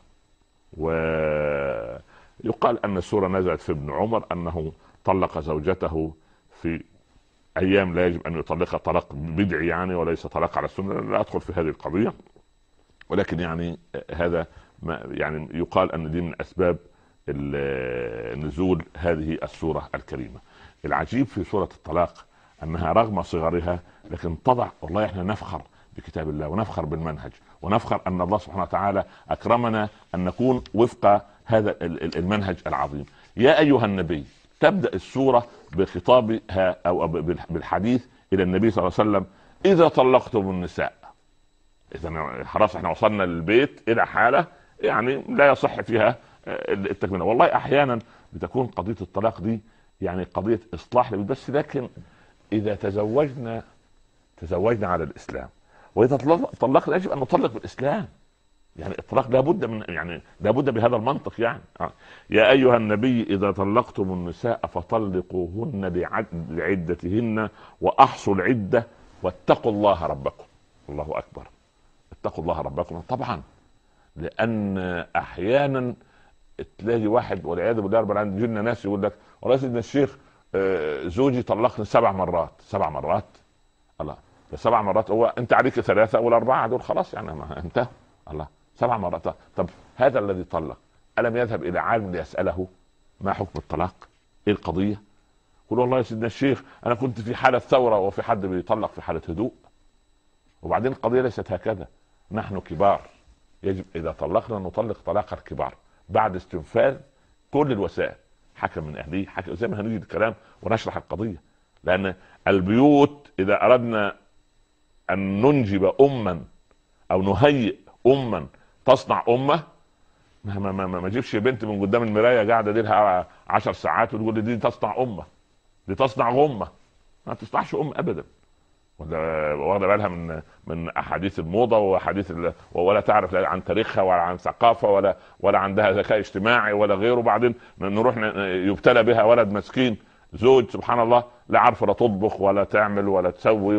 ويقال ان السورة نزلت في ابن عمر انه طلق زوجته في ايام لا يجب ان يطلقها طلاق بدعي يعني، وليس طلاق على السنة. لا ادخل في هذه القضية، ولكن يعني هذا ما يعني يقال ان دي من اسباب نزول هذه السورة الكريمة. العجيب في سورة الطلاق انها رغم صغرها لكن تضع، والله احنا نفخر بكتاب الله ونفخر بالمنهج ونفخر ان الله سبحانه وتعالى اكرمنا ان نكون وفق هذا المنهج العظيم. يا ايها النبي، تبدأ السورة بخطابها او بالحديث الى النبي صلى الله عليه وسلم اذا طلقتم النساء. اذا خلاص احنا وصلنا للبيت الى حالة يعني لا يصح فيها التكملة. والله احيانا بتكون قضية الطلاق دي يعني قضية اصلاح بس، لكن اذا تزوجنا على الاسلام، واذا طلقنا يجب ان نطلق بالاسلام. يعني الطلاق لابد من يعني لابد بهذا المنطق يعني. يا ايها النبي اذا طلقتم النساء فطلقوهن لعدتهن واحصوا العدة واتقوا الله ربكم. الله اكبر، اتقوا الله ربكم. طبعا لان احيانا تلاقي واحد والعياذ بالله رب العالمين يجينا ناس يقول لك والله سيدنا الشيخ زوجي طلقني 7 مرات. 7 مرات؟ الله، 7 مرات هو انت عليك 3 وال4 دول خلاص يعني ما انتهى. الله، 7 مرات. طب هذا الذي طلق ألم يذهب إلى عالم ليسأله ما حكم الطلاق؟ إيه القضية؟ قل والله يا سيدنا الشيخ أنا كنت في حالة ثورة وفي حد بيطلق في حالة هدوء. وبعدين القضية ليست هكذا، نحن كبار، يجب إذا طلقنا نطلق طلاق الكبار بعد استنفاذ كل الوسائل، حكم من أهليه، حكم زي ما هنيجي الكلام ونشرح القضية. لأن البيوت إذا أردنا أن ننجب أما أو نهيئ أما تصنع أمة، ما جيبش بنت من قدام المراية قاعدة دي لها 10 ساعات وتقول لي دي تصنع أمة، دي تصنع غمة. ما تصنعش أم أبدا. واخده بالها من احاديث الموضه واحاديث ولا تعرف لا عن تاريخها ولا عن ثقافه ولا عندها ذكاء اجتماعي ولا غيره. بعدين نروح يبتلى بها ولد مسكين، زوج سبحان الله لا عارفه لا تطبخ ولا تعمل ولا تسوي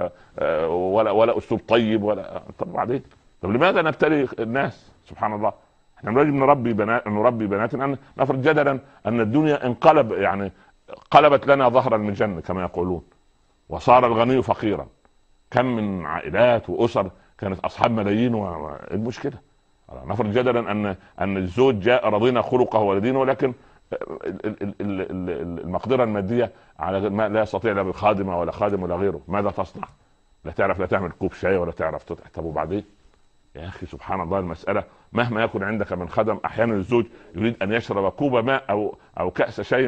ولا اسلوب طيب ولا. طب بعدين طب لماذا نبتلي الناس؟ سبحان الله. احنا لازم نربي بناتنا. ان نفرض جدلا ان الدنيا انقلب يعني قلبت لنا ظهرا من جنة كما يقولون، وصار الغني فقيرا. كم من عائلات واسر كانت اصحاب ملايين والمشكله. نفرض جدلا ان الزوج جاء رضينا خلقه ودينه، ولكن المقدره الماديه على ما لا يستطيع لا بخادمه ولا خادم ولا غيره. ماذا تصنع؟ لا تعرف لا تعمل كوب شاي ولا تعرف طب وبعدين يا اخي سبحان الله. المساله مهما يكن عندك من خدم، احيانا الزوج يريد ان يشرب كوب ماء او كاس شاي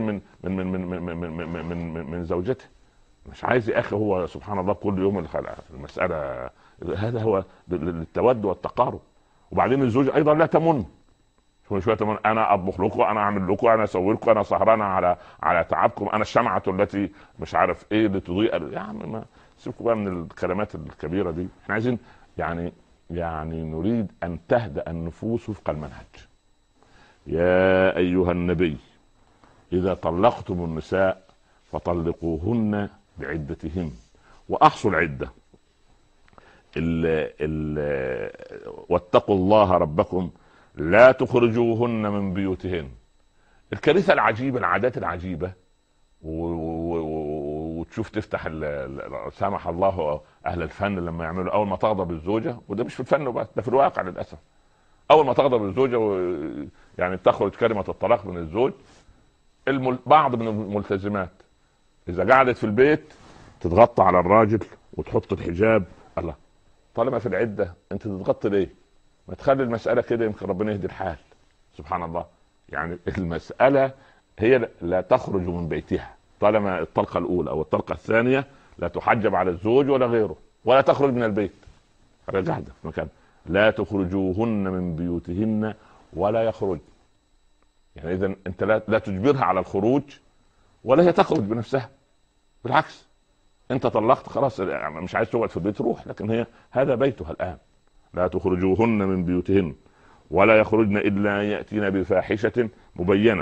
من زوجته. مش عايز يا اخي هو سبحان الله كل يوم المساله. هذا هو للتود والتقارب. وبعدين الزوج ايضا لا تمن شويه تمن، انا اطبخ لكم، انا اعمل لكم، انا اسوي لكم، انا سهرانه على تعبكم، انا الشمعه التي مش عارف ايه لتضيء. يا عم ما سيبكم بقى من الكلمات الكبيره دي. احنا عايزين يعني نريد ان تهدأ النفوس وفق المنهج. يا ايها النبي اذا طلقتم النساء فطلقوهن بعدتهن واحصوا العده واتقوا الله ربكم لا تخرجوهن من بيوتهن. الكارثه العجيبه، العادات العجيبه، وتشوف تفتح سامح الله اهل الفن لما يعملوا اول ما تغضب الزوجه، وده مش في الفن بس، ده في الواقع للاسف. اول ما تغضب الزوجه يعني تخرج كلمه الطلاق من الزوج، بعض من الملتزمات اذا قعدت في البيت تتغطى على الراجل وتحط الحجاب. الله، طالما في العده انت تتغطي ليه؟ ما تخلي المساله كده يمكن ربنا يهدي الحال. سبحان الله. يعني المساله هي لا تخرج من بيتها طالما الطلقه الاولى او الطلقه الثانيه لا تحجب على الزوج ولا غيره، ولا تخرج من البيت. قاعده في مكان. لا تخرجوهن من بيوتهن ولا يخرج. يعني اذا انت لا تجبرها على الخروج ولا هي تخرج بنفسها. بالعكس، انت طلقت خلاص مش عايز تقعد في البيت روح، لكن هذا بيتها الان. لا تخرجوهن من بيوتهن ولا يخرجن الا ياتين بفاحشه مبينه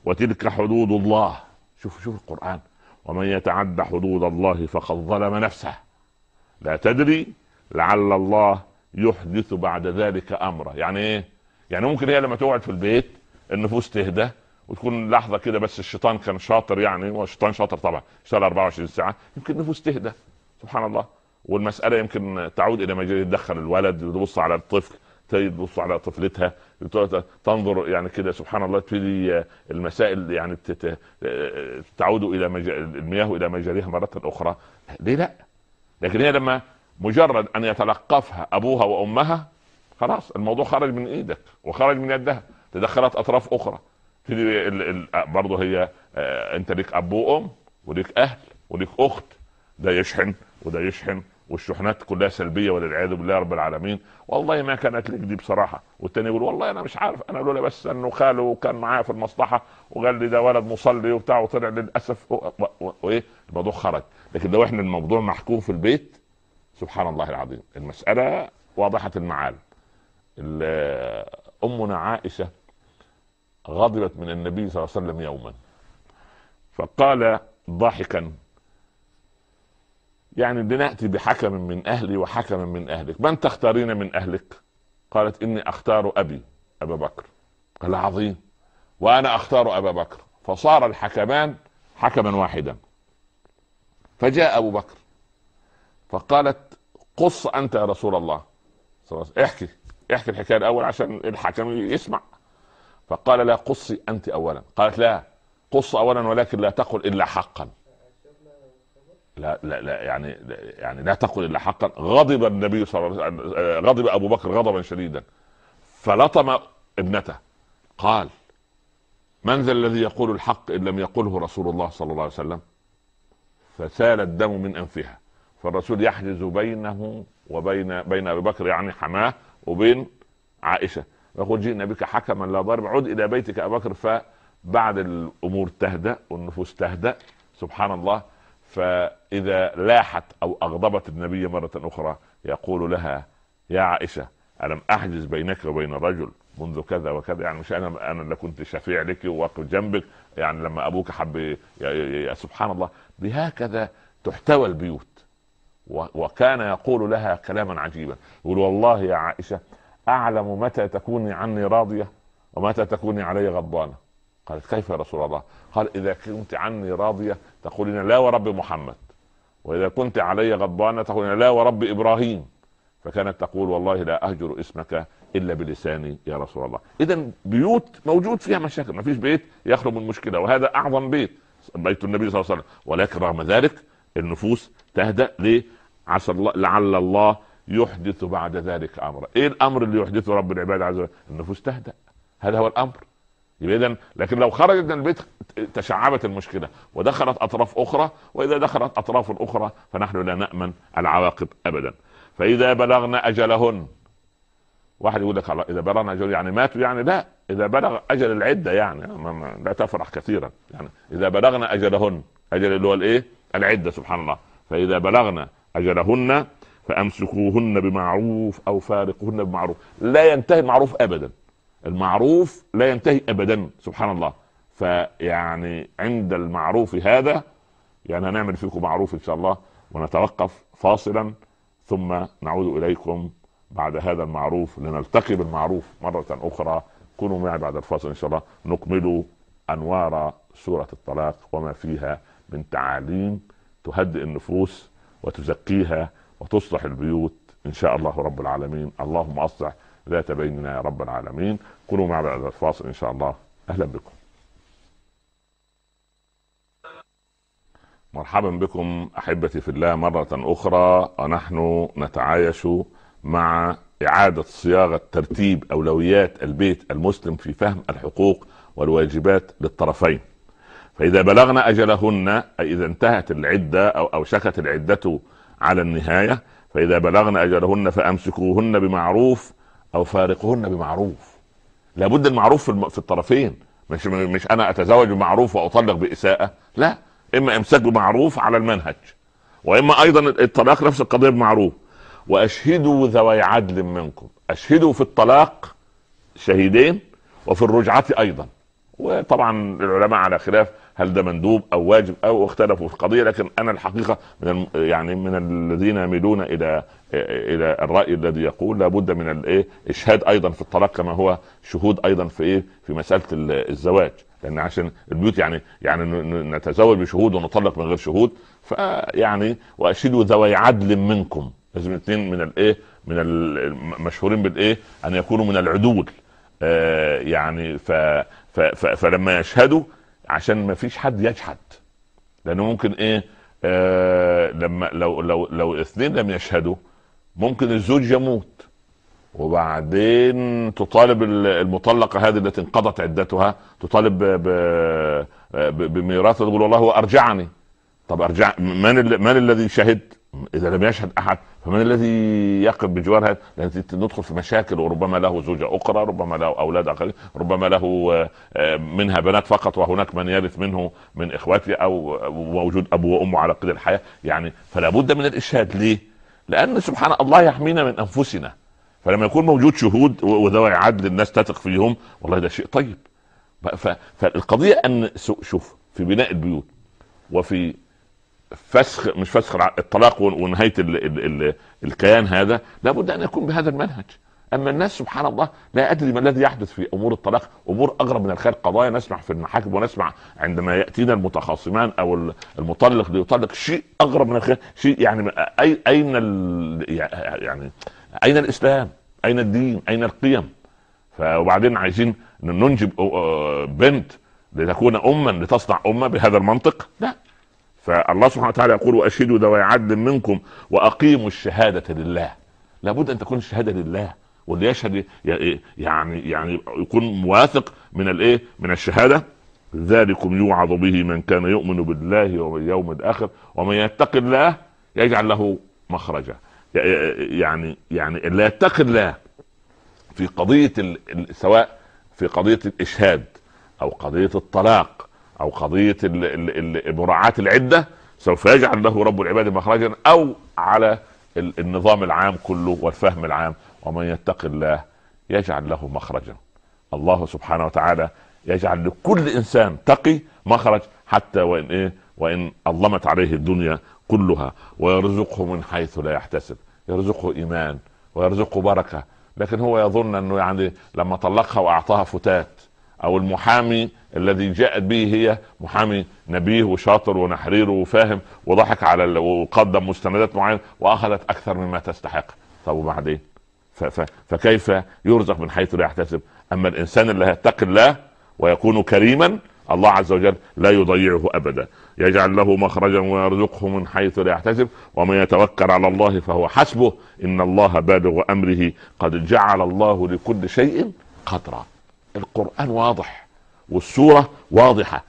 وتلك حدود الله. شوف القرآن، ومن يتعد حدود الله فقد ظلم نفسه لا تدري لعل الله يحدث بعد ذلك امرا. يعني ايه؟ يعني ممكن هي لما تقعد في البيت النفوس تهدى وتكون لحظه كده، بس الشيطان كان شاطر، يعني والشيطان شاطر طبعا، اشتغل 24 ساعه، يمكن النفوس تهدى سبحان الله، والمساله يمكن تعود الى ما يدخل الولد يبص على الطفل، تبص على طفلتها تنظر يعني كده سبحان الله، تبتدي المسائل يعني تعود الى المياه الى مجاريها مره اخرى. ليه لا؟ لكن هي لما مجرد ان يتلقفها ابوها وامها خلاص الموضوع خرج من ايدك وخرج من يدها، تدخلت اطراف اخرى. برضه هي انت ليك اب وام وليك اهل وليك اخت، ده يشحن وده يشحن، والشحنات كلها سلبيه والعياذ بالله رب العالمين. والله ما كانت لك دي بصراحه. والتاني يقول والله انا مش عارف، انا لولا بس انه خاله كان معايا في المصلحه وقال لي ده ولد مصلي وبتاع، وطلع للاسف وايه الموضوع خرج. لكن لو احنا الموضوع محكوم في البيت سبحان الله العظيم المساله واضحه المعالم. امنا عائشه غضبت من النبي صلى الله عليه وسلم يوما، فقال ضاحكا يعني لنأتي بحكم من أهلي وحكم من أهلك، من تختارين من أهلك؟ قالت إني أختار أبي أبا بكر. قال عظيم، وأنا أختار أبا بكر. فصار الحكمان حكما واحدا. فجاء أبو بكر فقالت قص أنت يا رسول الله، احكي الحكاية الأول عشان الحكم يسمع. فقال لا قصي أنت أولا. قالت لا قص أولا ولكن لا تقل إلا حقا. لا يعني لا تقل الا حقا. غضب النبي صلى الله عليه وسلم، غضب ابو بكر غضبا شديدا، فلطم ابنته. قال من ذا الذي يقول الحق ان لم يقله رسول الله صلى الله عليه وسلم؟ فسال الدم من انفها. فالرسول يحجز بينه وبين ابي بكر يعني حماه وبين عائشه، يقول جئنا بك حكما لا ضرب، عد الى بيتك ابا بكر. فبعد الامور تهدأ والنفوس تهدأ سبحان الله، فإذا لاحت أو أغضبت النبي مرة أخرى يقول لها يا عائشة ألم أحجز بينك وبين الرجل منذ كذا وكذا؟ يعني مش أنا اللي كنت شفيع لك وواقف جنبك، يعني لما أبوك حب يا سبحان الله. بهكذا تحتوى البيوت. وكان يقول لها كلاما عجيبا، يقول والله يا عائشة أعلم متى تكوني عني راضية ومتى تكوني علي غضبانة. قالت كيف يا رسول الله؟ قال إذا كنت عني راضية تقولين لا ورب محمد، وإذا كنت علي غضبانة تقولين لا ورب إبراهيم. فكانت تقول والله لا أهجر اسمك إلا بلساني يا رسول الله. إذا بيوت موجود فيها مشاكل، ما فيش بيت يخلو من مشكلة، وهذا أعظم بيت النبي صلى الله عليه وسلم. ولكن رغم ذلك النفوس تهدأ. ليه؟ عسى الله لعل الله يحدث بعد ذلك أمرا. إيه الأمر اللي يحدثه رب العباد عز وجل؟ النفوس تهدأ، هذا هو الأمر. إذن لكن لو خرجت من البيت تشعبت المشكلة ودخلت أطراف أخرى، وإذا دخلت أطراف أخرى فنحن لا نأمن العواقب أبدا. فإذا بلغنا أجلهن، واحد يقول لك الله إذا بلغنا أجل يعني ماتوا؟ يعني لا، إذا بلغ أجل العدة يعني لا تفرح كثيرا. يعني إذا بلغنا أجلهن، أجل اللي هو الإيه؟ العدة سبحان الله. فإذا بلغنا أجلهن فأمسكوهن بمعروف أو فارقوهن بمعروف. لا ينتهي المعروف أبدا، المعروف لا ينتهي ابدا سبحان الله. فيعني عند المعروف هذا يعني هنعمل فيكم معروف ان شاء الله، ونتوقف فاصلا ثم نعود اليكم بعد هذا المعروف لنلتقي بالمعروف مرة اخرى. كونوا معي بعد الفاصل ان شاء الله نكمل انوار سورة الطلاق وما فيها من تعاليم تهدئ النفوس وتزكيها وتصلح البيوت ان شاء الله رب العالمين. اللهم اصلح ذات بيننا يا رب العالمين. كونوا معنا بعد الفاصل ان شاء الله. اهلا بكم، مرحبا بكم احبتي في الله مرة اخرى، ونحن نتعايش مع اعادة صياغة ترتيب اولويات البيت المسلم في فهم الحقوق والواجبات للطرفين. فاذا بلغنا اجلهن اي اذا انتهت العدة او اوشكت العدة على النهاية، فاذا بلغنا اجلهن فامسكوهن بمعروف او فارقهن بمعروف. لابد المعروف في الطرفين، مش انا اتزوج بمعروف واطلق باساءة، لا، اما امساك بمعروف على المنهج، واما ايضا الطلاق نفس القضية بمعروف. واشهدوا ذوي عدل منكم. اشهدوا في الطلاق شهيدين وفي الرجعة ايضا، وطبعا العلماء على خلاف هل ده مندوب او واجب او اختلفوا في القضيه، لكن انا الحقيقه يعني من الذين يميلون الى الراي الذي يقول لابد من الايه اشهاد ايضا في الطلاق كما هو شهود ايضا في في مساله الزواج، لان عشان البيوت يعني نتزوج بشهود ونطلق من غير شهود، فيعني واشهدوا ذوي عدل منكم، لازم اثنين من من المشهورين ان يكونوا من العدول. يعني فلما يشهدوا عشان ما فيش حد يجحد، لانه ممكن لما لو اثنين لم يشهدوا ممكن الزوج يموت وبعدين تطالب المطلقه هذه التي انقضت عدتها تطالب بميراث، تقول والله هو ارجعني. طب ارجع من الذي شهد؟ اذا لم يشهد احد فمن الذي يقف بجوار هذا؟ لان ندخل في مشاكل، وربما له زوجه اخرى، ربما له اولاد اخرين، ربما له منها بنات فقط وهناك من يرث منه من اخوته او موجود ابوه وامه على قيد الحياه. يعني فلا بد من الاشهاد. ليه؟ لان سبحان الله يحمينا من انفسنا، فلما يكون موجود شهود وذوي عدل الناس تثق فيهم والله ده شيء طيب. فالقضيه ان شوف في بناء البيوت وفي فسخ مش فسخ الطلاق ونهايه الكيان هذا لابد ان يكون بهذا المنهج. اما الناس سبحان الله لا ادري ما الذي يحدث في امور الطلاق، امور اغرب من الخيال، قضايا نسمع في المحاكم ونسمع عندما ياتينا المتخاصمان او المطلق ليطلق شيء اغرب من الخيال، شيء يعني اين يعني اين الاسلام؟ اين الدين؟ اين القيم؟ وبعدين عايزين ننجب بنت لتكون اما لتصنع امه بهذا المنطق؟ لا. فالله سبحانه وتعالى يقول واشهدوا ذوي عدل منكم واقيموا الشهاده لله. لابد ان تكون الشهاده لله، واللي يشهد يعني يكون موافق من من الشهاده. ذلكم يوعظ به من كان يؤمن بالله واليوم الاخر ومن يتق الله يجعل له مخرجا. يعني اللي يتقي الله في قضيه سواء في قضيه الاشهاد او قضيه الطلاق او قضيه مراعاه العده سوف يجعل له رب العباد مخرجا، او على النظام العام كله والفهم العام. ومن يتق الله يجعل له مخرجا. الله سبحانه وتعالى يجعل لكل انسان تقي مخرج، حتى وان اظلمت عليه الدنيا كلها، ويرزقه من حيث لا يحتسب، يرزقه ايمان ويرزقه بركه. لكن هو يظن انه يعني لما طلقها واعطاها فتات، او المحامي الذي جاءت به هي محامي نبيه وشاطر ونحرير وفاهم وضحك على وقدم مستندات معينه واخذت اكثر مما تستحق. طب وبعدين فكيف يرزق من حيث لا يحتسب؟ اما الانسان اللي يتقي الله ويكون كريما الله عز وجل لا يضيعه ابدا، يجعل له مخرجا ويرزقه من حيث لا يحتسب ومن يتوكل على الله فهو حسبه ان الله بالغ امره قد جعل الله لكل شيء قدرا. القرآن واضح والسورة واضحة،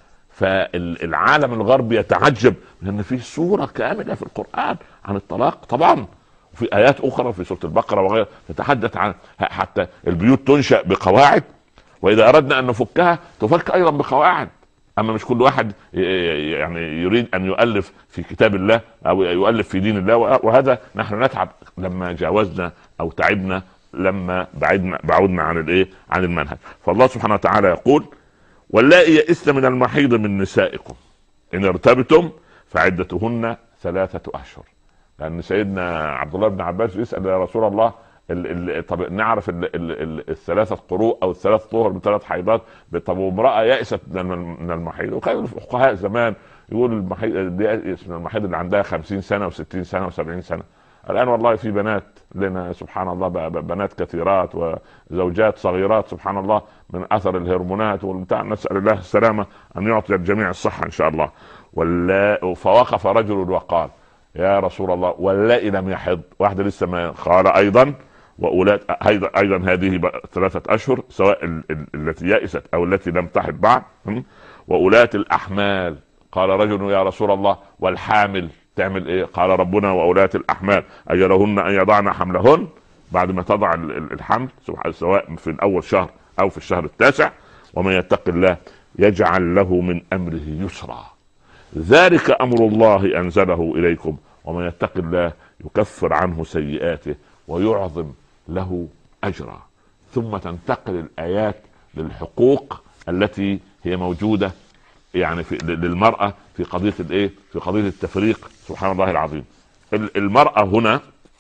فالعالم الغربي يتعجب لأن في سورة كاملة في القرآن عن الطلاق طبعا، وفي آيات أخرى في سورة البقرة وغيرها تتحدث عن حتى البيوت تنشأ بقواعد، وإذا أردنا أن نفكها تفك أيضا بقواعد. أما مش كل واحد يعني يريد أن يؤلف في كتاب الله أو يؤلف في دين الله، وهذا نحن نتعب لما جاوزنا أو تعبنا لما بعدنا عن المنهج. فالله سبحانه وتعالى يقول واللائي يئسن من المحيض من نسائكم ان ارتبتم فعدتهن 3 أشهر. لان سيدنا عبد الله بن عباس يسأل يا رسول الله طب نعرف الثلاثة قروء او الثلاث طهر ب3 حيضات، طب وامرأة يئست من المحيض؟ وكان الفقهاء زمان يقول المحيض اللي عندها 50 سنة و60 سنة و70 سنة. الآن والله في بنات لنا سبحان الله بنات كثيرات وزوجات صغيرات سبحان الله من أثر الهرمونات والبتاع، نسأل الله السلامة أن يعطي الجميع الصحة إن شاء الله. فوقف رجل وقال يا رسول الله واللائي لم يحض، واحدة لسه ما قال أيضا وأولاد أيضا هذه 3 أشهر سواء التي يئست أو التي لم تحض بعد، وأولاة الأحمال. قال رجل يا رسول الله والحامل تعمل ايه؟ قال ربنا واولاة الاحمال اجلهن ان يضعن حملهن، بعد ما تضع الحمل سواء في الاول شهر او في الشهر التاسع. ومن يتق الله يجعل له من امره يسرا، ذلك امر الله انزله اليكم ومن يتق الله يكفر عنه سيئاته ويعظم له اجرا. ثم تنتقل الايات للحقوق التي هي موجودة يعني للمرأة في قضية الايه؟ في قضية التفريق. سبحان الله العظيم. المرأة هنا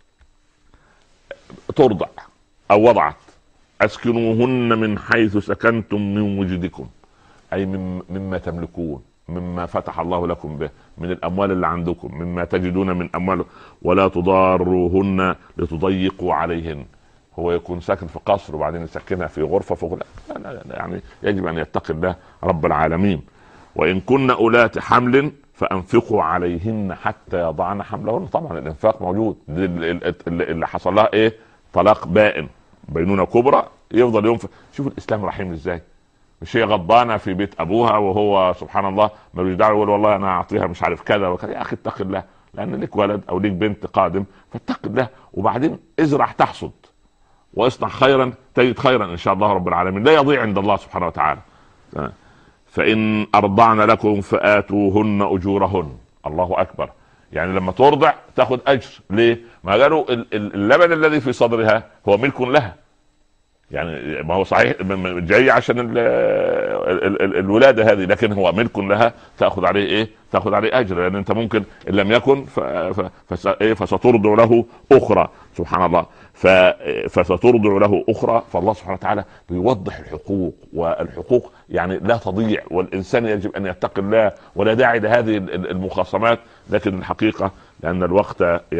ترضع او وضعت، اسكنوهن من حيث سكنتم من وجدكم، اي مما تملكون، مما فتح الله لكم به من الاموال اللي عندكم، مما تجدون من اموال، ولا تضاروهن لتضيقوا عليهن. هو يكون ساكن في قصر وبعدين يسكنها في غرفة فوق، لا يعني يجب ان يتقي الله رب العالمين. وان كن اولات حمل فانفقوا عليهن حتى يضعن حملهن. طبعا الانفاق موجود. اللي حصل لها ايه؟ طلاق بائن، بينونة كبرى، يفضل ينفق. شوف الاسلام رحيم ازاي. مش هي غضبانه في بيت ابوها وهو سبحان الله ملوش دعوه، يقول والله انا اعطيها مش عارف كذا وكذا. يا اخي اتق الله، لان لك ولد او لك بنت قادم، فاتق الله. وبعدين ازرع تحصد، واصنع خيرا تجد خيرا ان شاء الله رب العالمين، لا يضيع عند الله سبحانه وتعالى. فان ارضعن لكم فاتوهن اجورهن. الله اكبر. يعني لما ترضع تاخذ اجر. ليه؟ ما قالوا اللبن الذي في صدرها هو ملك لها. يعني ما هو صحيح جاي عشان الولاده هذه، لكن هو ملك لها، تاخذ عليه ايه؟ تاخذ عليه اجر. لان انت ممكن ان لم يكن فسترضع له اخرى. سبحان الله. فسترضع له اخرى. فالله سبحانه وتعالى بيوضح الحقوق، والحقوق يعني لا تضيع، والانسان يجب ان يتقي الله، ولا داعي لهذه المخاصمات. لكن الحقيقه لأن الوقت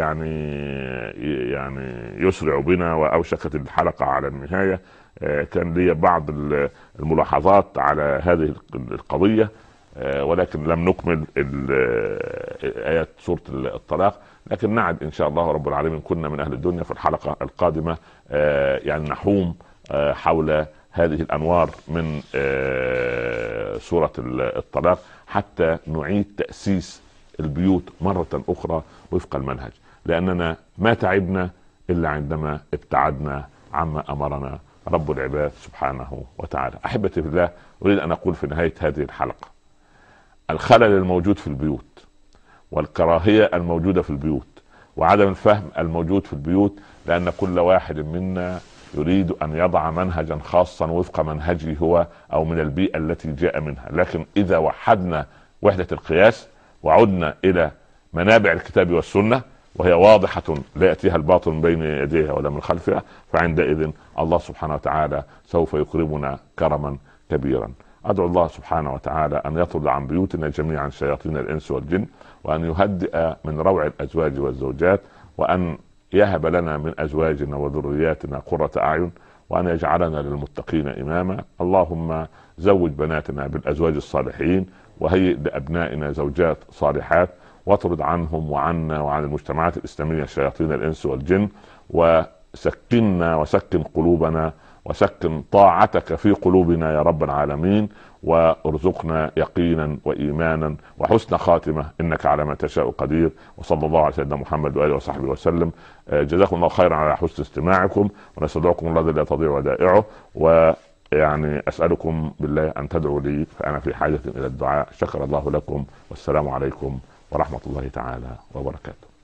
يعني يسرع بنا وأوشكت الحلقة على النهاية، كان لي بعض الملاحظات على هذه القضية، ولكن لم نكمل آيات سورة الطلاق. لكن نعد إن شاء الله رب العالمين، كنا من أهل الدنيا، في الحلقة القادمة يعني نحوم حول هذه الأنوار من سورة الطلاق، حتى نعيد تأسيس البيوت مرة أخرى وفق المنهج. لأننا ما تعبنا إلا عندما ابتعدنا عما أمرنا رب العباد سبحانه وتعالى. أحبتي في الله، أريد أن أقول في نهاية هذه الحلقة: الخلل الموجود في البيوت، والكراهية الموجودة في البيوت، وعدم الفهم الموجود في البيوت، لأن كل واحد منا يريد أن يضع منهجا خاصا وفق منهجه هو أو من البيئة التي جاء منها. لكن إذا وحدنا وحدة القياس وعدنا إلى منابع الكتاب والسنة، وهي واضحة لا يأتيها الباطل من بين يديها ولا من خلفها، فعندئذ الله سبحانه وتعالى سوف يكرمنا كرما كبيرا. أدعو الله سبحانه وتعالى أن يطرد عن بيوتنا جميعا شياطين الإنس والجن، وأن يهدئ من روع الأزواج والزوجات، وأن يهب لنا من أزواجنا وذرياتنا قرة أعين، وأن يجعلنا للمتقين إماما. اللهم زوج بناتنا بالأزواج الصالحين، وهيئ لأبنائنا زوجات صالحات، واطرد عنهم وعنا وعن المجتمعات الإسلامية شياطين الإنس والجن، وسكننا وسكن قلوبنا وسكن طاعتك في قلوبنا يا رب العالمين، وارزقنا يقينا وإيمانا وحسن خاتمة، إنك على ما تشاء قدير. وصلى الله على سيدنا محمد وآله وصحبه وسلم. جزاكم الله خيرا على حسن استماعكم، ونستودعكم الله الذي لا تضيع ودائعه. ويعني أسألكم بالله أن تدعوا لي، فأنا في حاجة إلى الدعاء. شكر الله لكم، والسلام عليكم ورحمة الله تعالى وبركاته.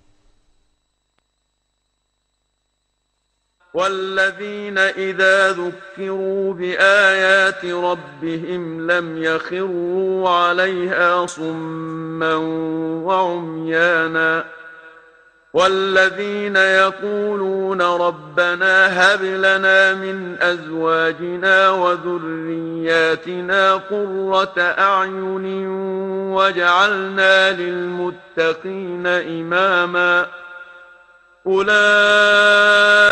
والذين إذا ذكروا بآيات ربهم لم يخروا عليها صما وعميانا. والذين يقولون ربنا هب لنا من أزواجنا وذرياتنا قرة أعين واجعلنا للمتقين إماما. أولئك